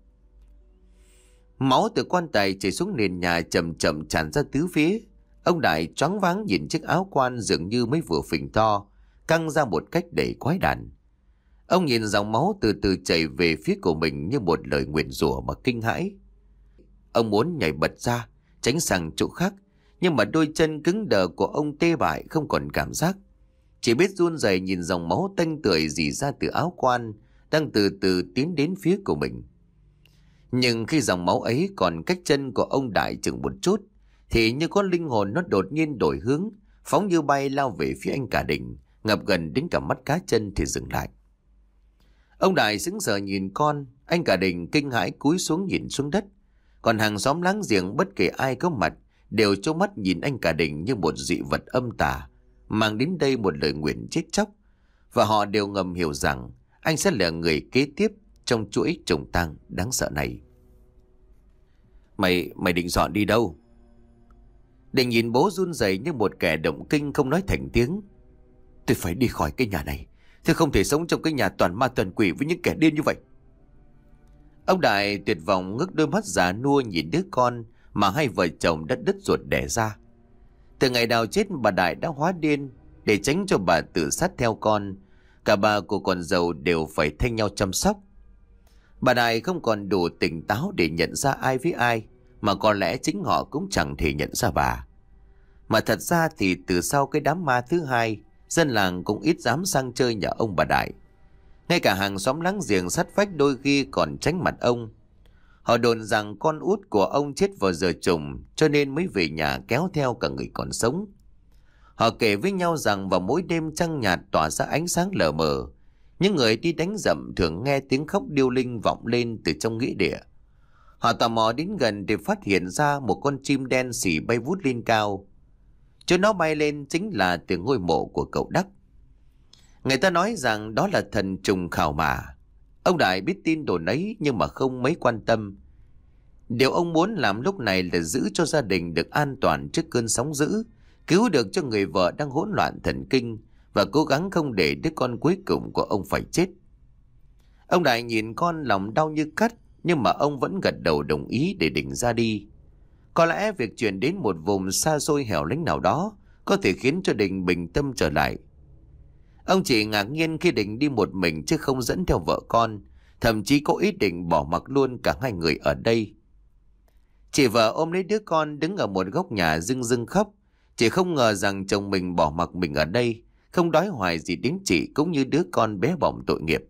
Máu từ quan tài chảy xuống nền nhà chậm chậm tràn ra tứ phía. Ông Đại choáng váng nhìn chiếc áo quan dường như mới vừa phình to, căng ra một cách đầy quái đản. Ông nhìn dòng máu từ từ chảy về phía của mình như một lời nguyền rủa mà kinh hãi. Ông muốn nhảy bật ra, tránh sang chỗ khác, nhưng mà đôi chân cứng đờ của ông tê bại không còn cảm giác. Chỉ biết run rẩy nhìn dòng máu tanh tưởi rỉ ra từ áo quan đang từ từ tiến đến phía của mình. Nhưng khi dòng máu ấy còn cách chân của ông Đại chừng một chút, thì như có linh hồn nó đột nhiên đổi hướng, phóng như bay lao về phía anh Cả Đình, ngập gần đến cả mắt cá chân thì dừng lại. Ông Đại sững sờ nhìn con, anh Cả Đình kinh hãi cúi xuống nhìn xuống đất. Còn hàng xóm láng giềng bất kể ai có mặt đều trố mắt nhìn anh Cả Đình như một dị vật âm tà, mang đến đây một lời nguyền chết chóc. Và họ đều ngầm hiểu rằng anh sẽ là người kế tiếp trong chuỗi trùng tang đáng sợ này. Mày, mày định dọn đi đâu? Đình nhìn bố run rẩy như một kẻ động kinh không nói thành tiếng. Tôi phải đi khỏi cái nhà này. Tôi không thể sống trong cái nhà toàn ma toàn quỷ với những kẻ điên như vậy. Ông Đại tuyệt vọng ngước đôi mắt già nua nhìn đứa con mà hai vợ chồng đã đứt ruột đẻ ra. Từ ngày Đào chết, bà Đại đã hóa điên. Để tránh cho bà tự sát theo con, cả bà của con dâu đều phải thay nhau chăm sóc. Bà Đại không còn đủ tỉnh táo để nhận ra ai với ai, mà có lẽ chính họ cũng chẳng thể nhận ra bà. Mà thật ra thì từ sau cái đám ma thứ hai, dân làng cũng ít dám sang chơi nhà ông bà Đại. Ngay cả hàng xóm láng giềng sát vách đôi khi còn tránh mặt ông. Họ đồn rằng con út của ông chết vào giờ trùng, cho nên mới về nhà kéo theo cả người còn sống. Họ kể với nhau rằng vào mỗi đêm trăng nhạt tỏa ra ánh sáng lờ mờ, những người đi đánh dậm thường nghe tiếng khóc điêu linh vọng lên từ trong nghĩa địa. Họ tò mò đến gần để phát hiện ra một con chim đen xỉ bay vút lên cao. Chỗ nó bay lên chính là từ ngôi mộ của cậu Đắc. Người ta nói rằng đó là thần trùng khảo mã. Ông Đại biết tin đồn ấy nhưng mà không mấy quan tâm. Điều ông muốn làm lúc này là giữ cho gia đình được an toàn trước cơn sóng dữ, cứu được cho người vợ đang hỗn loạn thần kinh và cố gắng không để đứa con cuối cùng của ông phải chết. Ông Đại nhìn con lòng đau như cắt, nhưng mà ông vẫn gật đầu đồng ý để Đình ra đi. Có lẽ việc chuyển đến một vùng xa xôi hẻo lánh nào đó có thể khiến cho Đình bình tâm trở lại. Ông chỉ ngạc nhiên khi Đình đi một mình chứ không dẫn theo vợ con, thậm chí có ý định bỏ mặc luôn cả hai người ở đây. Chị vợ ôm lấy đứa con đứng ở một góc nhà rưng rưng khóc. Chị không ngờ rằng chồng mình bỏ mặc mình ở đây, không đói hoài gì đến chị cũng như đứa con bé bỏng tội nghiệp.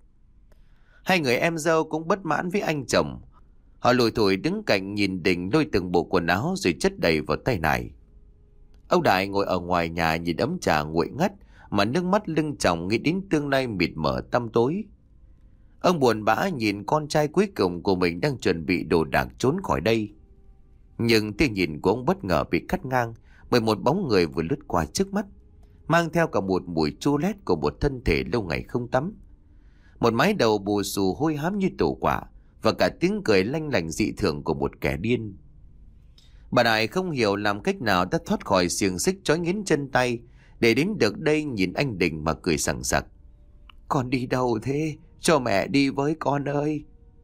Hai người em dâu cũng bất mãn với anh chồng. Họ lủi thủi đứng cạnh nhìn Đình lôi từng bộ quần áo rồi chất đầy vào tay nải. Ông Đại ngồi ở ngoài nhà nhìn ấm trà nguội ngắt mà nước mắt lưng tròng nghĩ đến tương lai mịt mờ tăm tối. Ông buồn bã nhìn con trai cuối cùng của mình đang chuẩn bị đồ đạc trốn khỏi đây. Nhưng tia nhìn của ông bất ngờ bị cắt ngang bởi một bóng người vừa lướt qua trước mắt, mang theo cả một mùi chua lét của một thân thể lâu ngày không tắm. Một mái đầu bù xù hôi hám như tổ quả và cả tiếng cười lanh lảnh dị thường của một kẻ điên. Bà Đại không hiểu làm cách nào đã thoát khỏi xiềng xích trói nghiến chân tay, để đến được đây nhìn anh Đình mà cười sằng sặc. Con đi đâu thế? Cho mẹ đi với con ơi.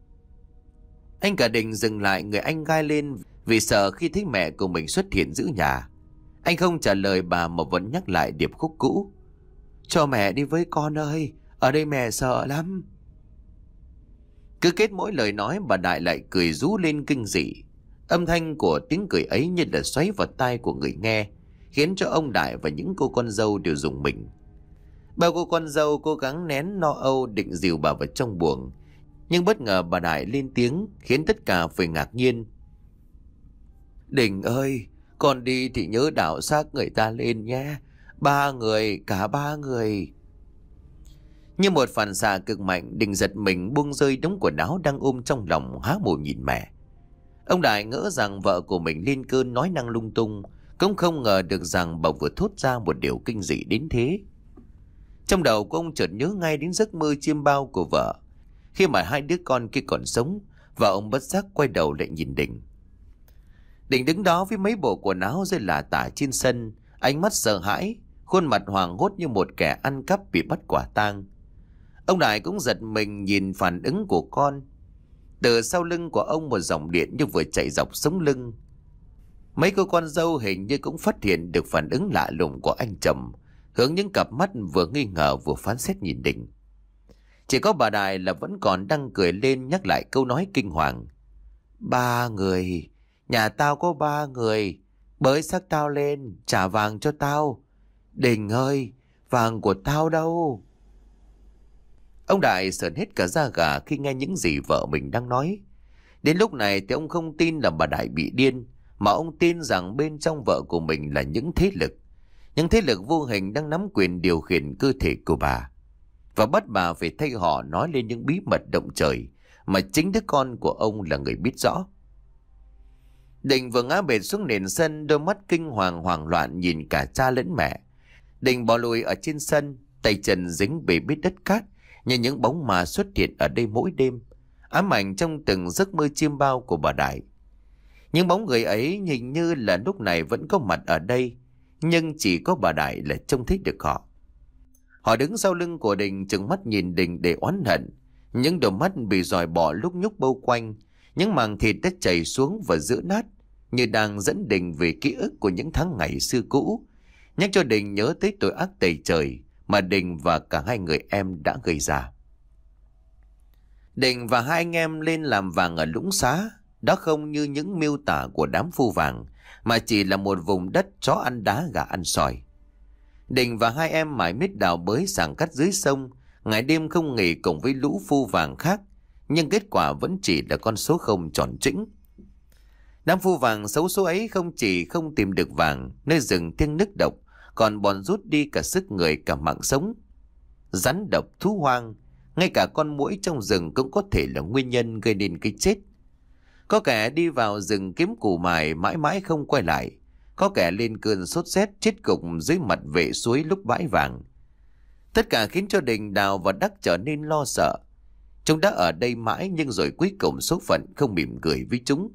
Anh cả Đình dừng lại, người anh gai lên vì sợ khi thấy mẹ của mình xuất hiện giữa nhà. Anh không trả lời bà mà vẫn nhắc lại điệp khúc cũ. Cho mẹ đi với con ơi, ở đây mẹ sợ lắm. Cứ kết mỗi lời nói, bà Đại lại cười rú lên kinh dị. Âm thanh của tiếng cười ấy như là xoáy vào tai của người nghe, khiến cho ông Đại và những cô con dâu đều rùng mình. Bao cô con dâu cố gắng nén lo âu định dìu bà vào trong buồng, nhưng bất ngờ bà Đại lên tiếng khiến tất cả phải ngạc nhiên. Đình ơi, con đi thì nhớ đảo xác người ta lên nhé. Ba người, cả ba người. Như một phản xạ cực mạnh, Đình giật mình buông rơi đống quần áo đang ôm trong lòng, há mồm nhìn mẹ. Ông Đại ngỡ rằng vợ của mình lên cơn nói năng lung tung, cũng không ngờ được rằng bà vừa thốt ra một điều kinh dị đến thế. Trong đầu của ông chợt nhớ ngay đến giấc mơ chiêm bao của vợ, khi mà hai đứa con kia còn sống, và ông bất giác quay đầu lại nhìn Đình. Đình đứng đó với mấy bộ quần áo rơi lả tả trên sân, ánh mắt sợ hãi, khuôn mặt hoảng hốt như một kẻ ăn cắp bị bắt quả tang. Ông Đại cũng giật mình nhìn phản ứng của con. Từ sau lưng của ông một dòng điện như vừa chạy dọc sống lưng. Mấy cô con dâu hình như cũng phát hiện được phản ứng lạ lùng của anh chồng, hướng những cặp mắt vừa nghi ngờ vừa phán xét nhìn Đình. Chỉ có bà Đại là vẫn còn đang cười lên, nhắc lại câu nói kinh hoàng. Ba người, nhà tao có ba người, bới xác tao lên, trả vàng cho tao. Đình ơi, vàng của tao đâu? Ông Đại sởn hết cả da gà khi nghe những gì vợ mình đang nói. Đến lúc này thì ông không tin là bà Đại bị điên, mà ông tin rằng bên trong vợ của mình là những thế lực. Những thế lực vô hình đang nắm quyền điều khiển cơ thể của bà, và bắt bà phải thay họ nói lên những bí mật động trời mà chính đứa con của ông là người biết rõ. Đình vừa ngã bệt xuống nền sân, đôi mắt kinh hoàng hoảng loạn nhìn cả cha lẫn mẹ. Đình bò lùi ở trên sân, tay chân dính bề bít đất cát, như những bóng ma xuất hiện ở đây mỗi đêm, ám ảnh trong từng giấc mơ chiêm bao của bà Đại. Những bóng người ấy hình như là lúc này vẫn có mặt ở đây, nhưng chỉ có bà Đại là trông thấy được họ. Họ đứng sau lưng của Đình, trừng mắt nhìn Đình để oán hận. Những đôi mắt bị dòi bỏ lúc nhúc bao quanh, những màng thịt đã chảy xuống và rữa nát, như đang dẫn Đình về ký ức của những tháng ngày xưa cũ, nhắc cho Đình nhớ tới tội ác tày trời mà Đình và cả hai người em đã gây ra. Đình và hai anh em lên làm vàng ở Lũng Xá. Đó không như những miêu tả của đám phu vàng, mà chỉ là một vùng đất chó ăn đá gà ăn sỏi. Đình và hai em mải miết đào bới sảng cắt dưới sông, ngày đêm không nghỉ cùng với lũ phu vàng khác, nhưng kết quả vẫn chỉ là con số không tròn trĩnh. Đám phu vàng xấu số ấy không chỉ không tìm được vàng nơi rừng thiêng nước độc, còn bòn rút đi cả sức người cả mạng sống. Rắn độc, thú hoang, ngay cả con muỗi trong rừng cũng có thể là nguyên nhân gây nên cái chết. Có kẻ đi vào rừng kiếm củ mài mãi mãi không quay lại, có kẻ lên cơn sốt rét chết gục dưới mặt vệ suối lúc bãi vàng. Tất cả khiến cho Đình, Đào và Đắc trở nên lo sợ. Chúng đã ở đây mãi, nhưng rồi cuối cùng số phận không mỉm cười với chúng.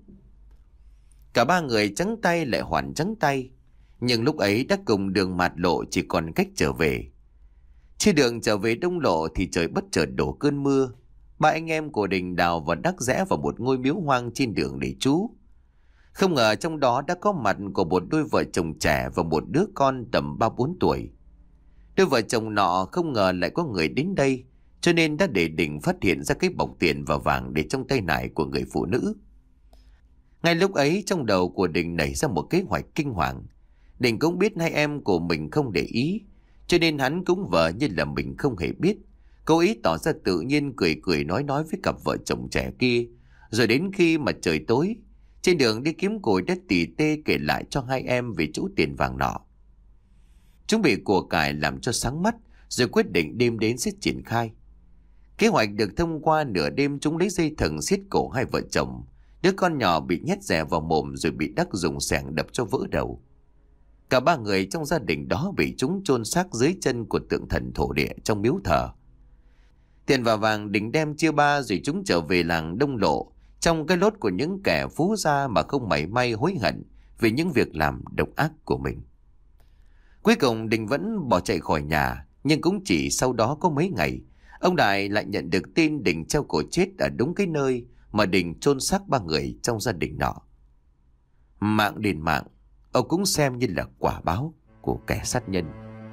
Cả ba người trắng tay lại hoàn trắng tay, nhưng lúc ấy đã cùng đường mạt lộ chỉ còn cách trở về. Trên đường trở về Đông Lộ thì trời bất chợt đổ cơn mưa. Ba anh em của Đình, Đào và Đắc rẽ vào một ngôi miếu hoang trên đường để trú. Không ngờ trong đó đã có mặt của một đôi vợ chồng trẻ và một đứa con tầm ba bốn tuổi. Đôi vợ chồng nọ không ngờ lại có người đến đây, cho nên đã để Đình phát hiện ra cái bọc tiền và vàng để trong tay nải của người phụ nữ. Ngay lúc ấy trong đầu của Đình nảy ra một kế hoạch kinh hoàng. Đình cũng biết hai em của mình không để ý, cho nên hắn cũng vờ như là mình không hề biết, cố ý tỏ ra tự nhiên, cười cười nói nói với cặp vợ chồng trẻ kia. Rồi đến khi mà trời tối, trên đường đi kiếm củi đã tỉ tê kể lại cho hai em về chỗ tiền vàng nọ. Chúng bị của cải làm cho sáng mắt, rồi quyết định đêm đến sẽ triển khai. Kế hoạch được thông qua, nửa đêm chúng lấy dây thừng siết cổ hai vợ chồng. Đứa con nhỏ bị nhét dẻ vào mồm rồi bị Đắc dùng xẻng đập cho vỡ đầu. Cả ba người trong gia đình đó bị chúng chôn xác dưới chân của tượng thần thổ địa trong miếu thờ. Tiền và vàng Đình đem chia ba rồi chúng trở về làng Đông Lộ, trong cái lốt của những kẻ phú gia mà không mảy may hối hận về những việc làm độc ác của mình. Cuối cùng Đình vẫn bỏ chạy khỏi nhà, nhưng cũng chỉ sau đó có mấy ngày, ông Đại lại nhận được tin Đình treo cổ chết ở đúng cái nơi mà Đình chôn xác ba người trong gia đình nọ. Mạng đền mạng, ông cũng xem như là quả báo của kẻ sát nhân.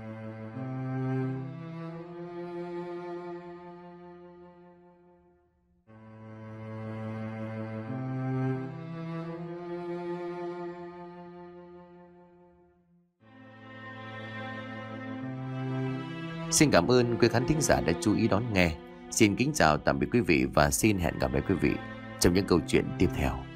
Xin cảm ơn quý khán thính giả đã chú ý đón nghe. Xin kính chào tạm biệt quý vị và xin hẹn gặp lại quý vị trong những câu chuyện tiếp theo.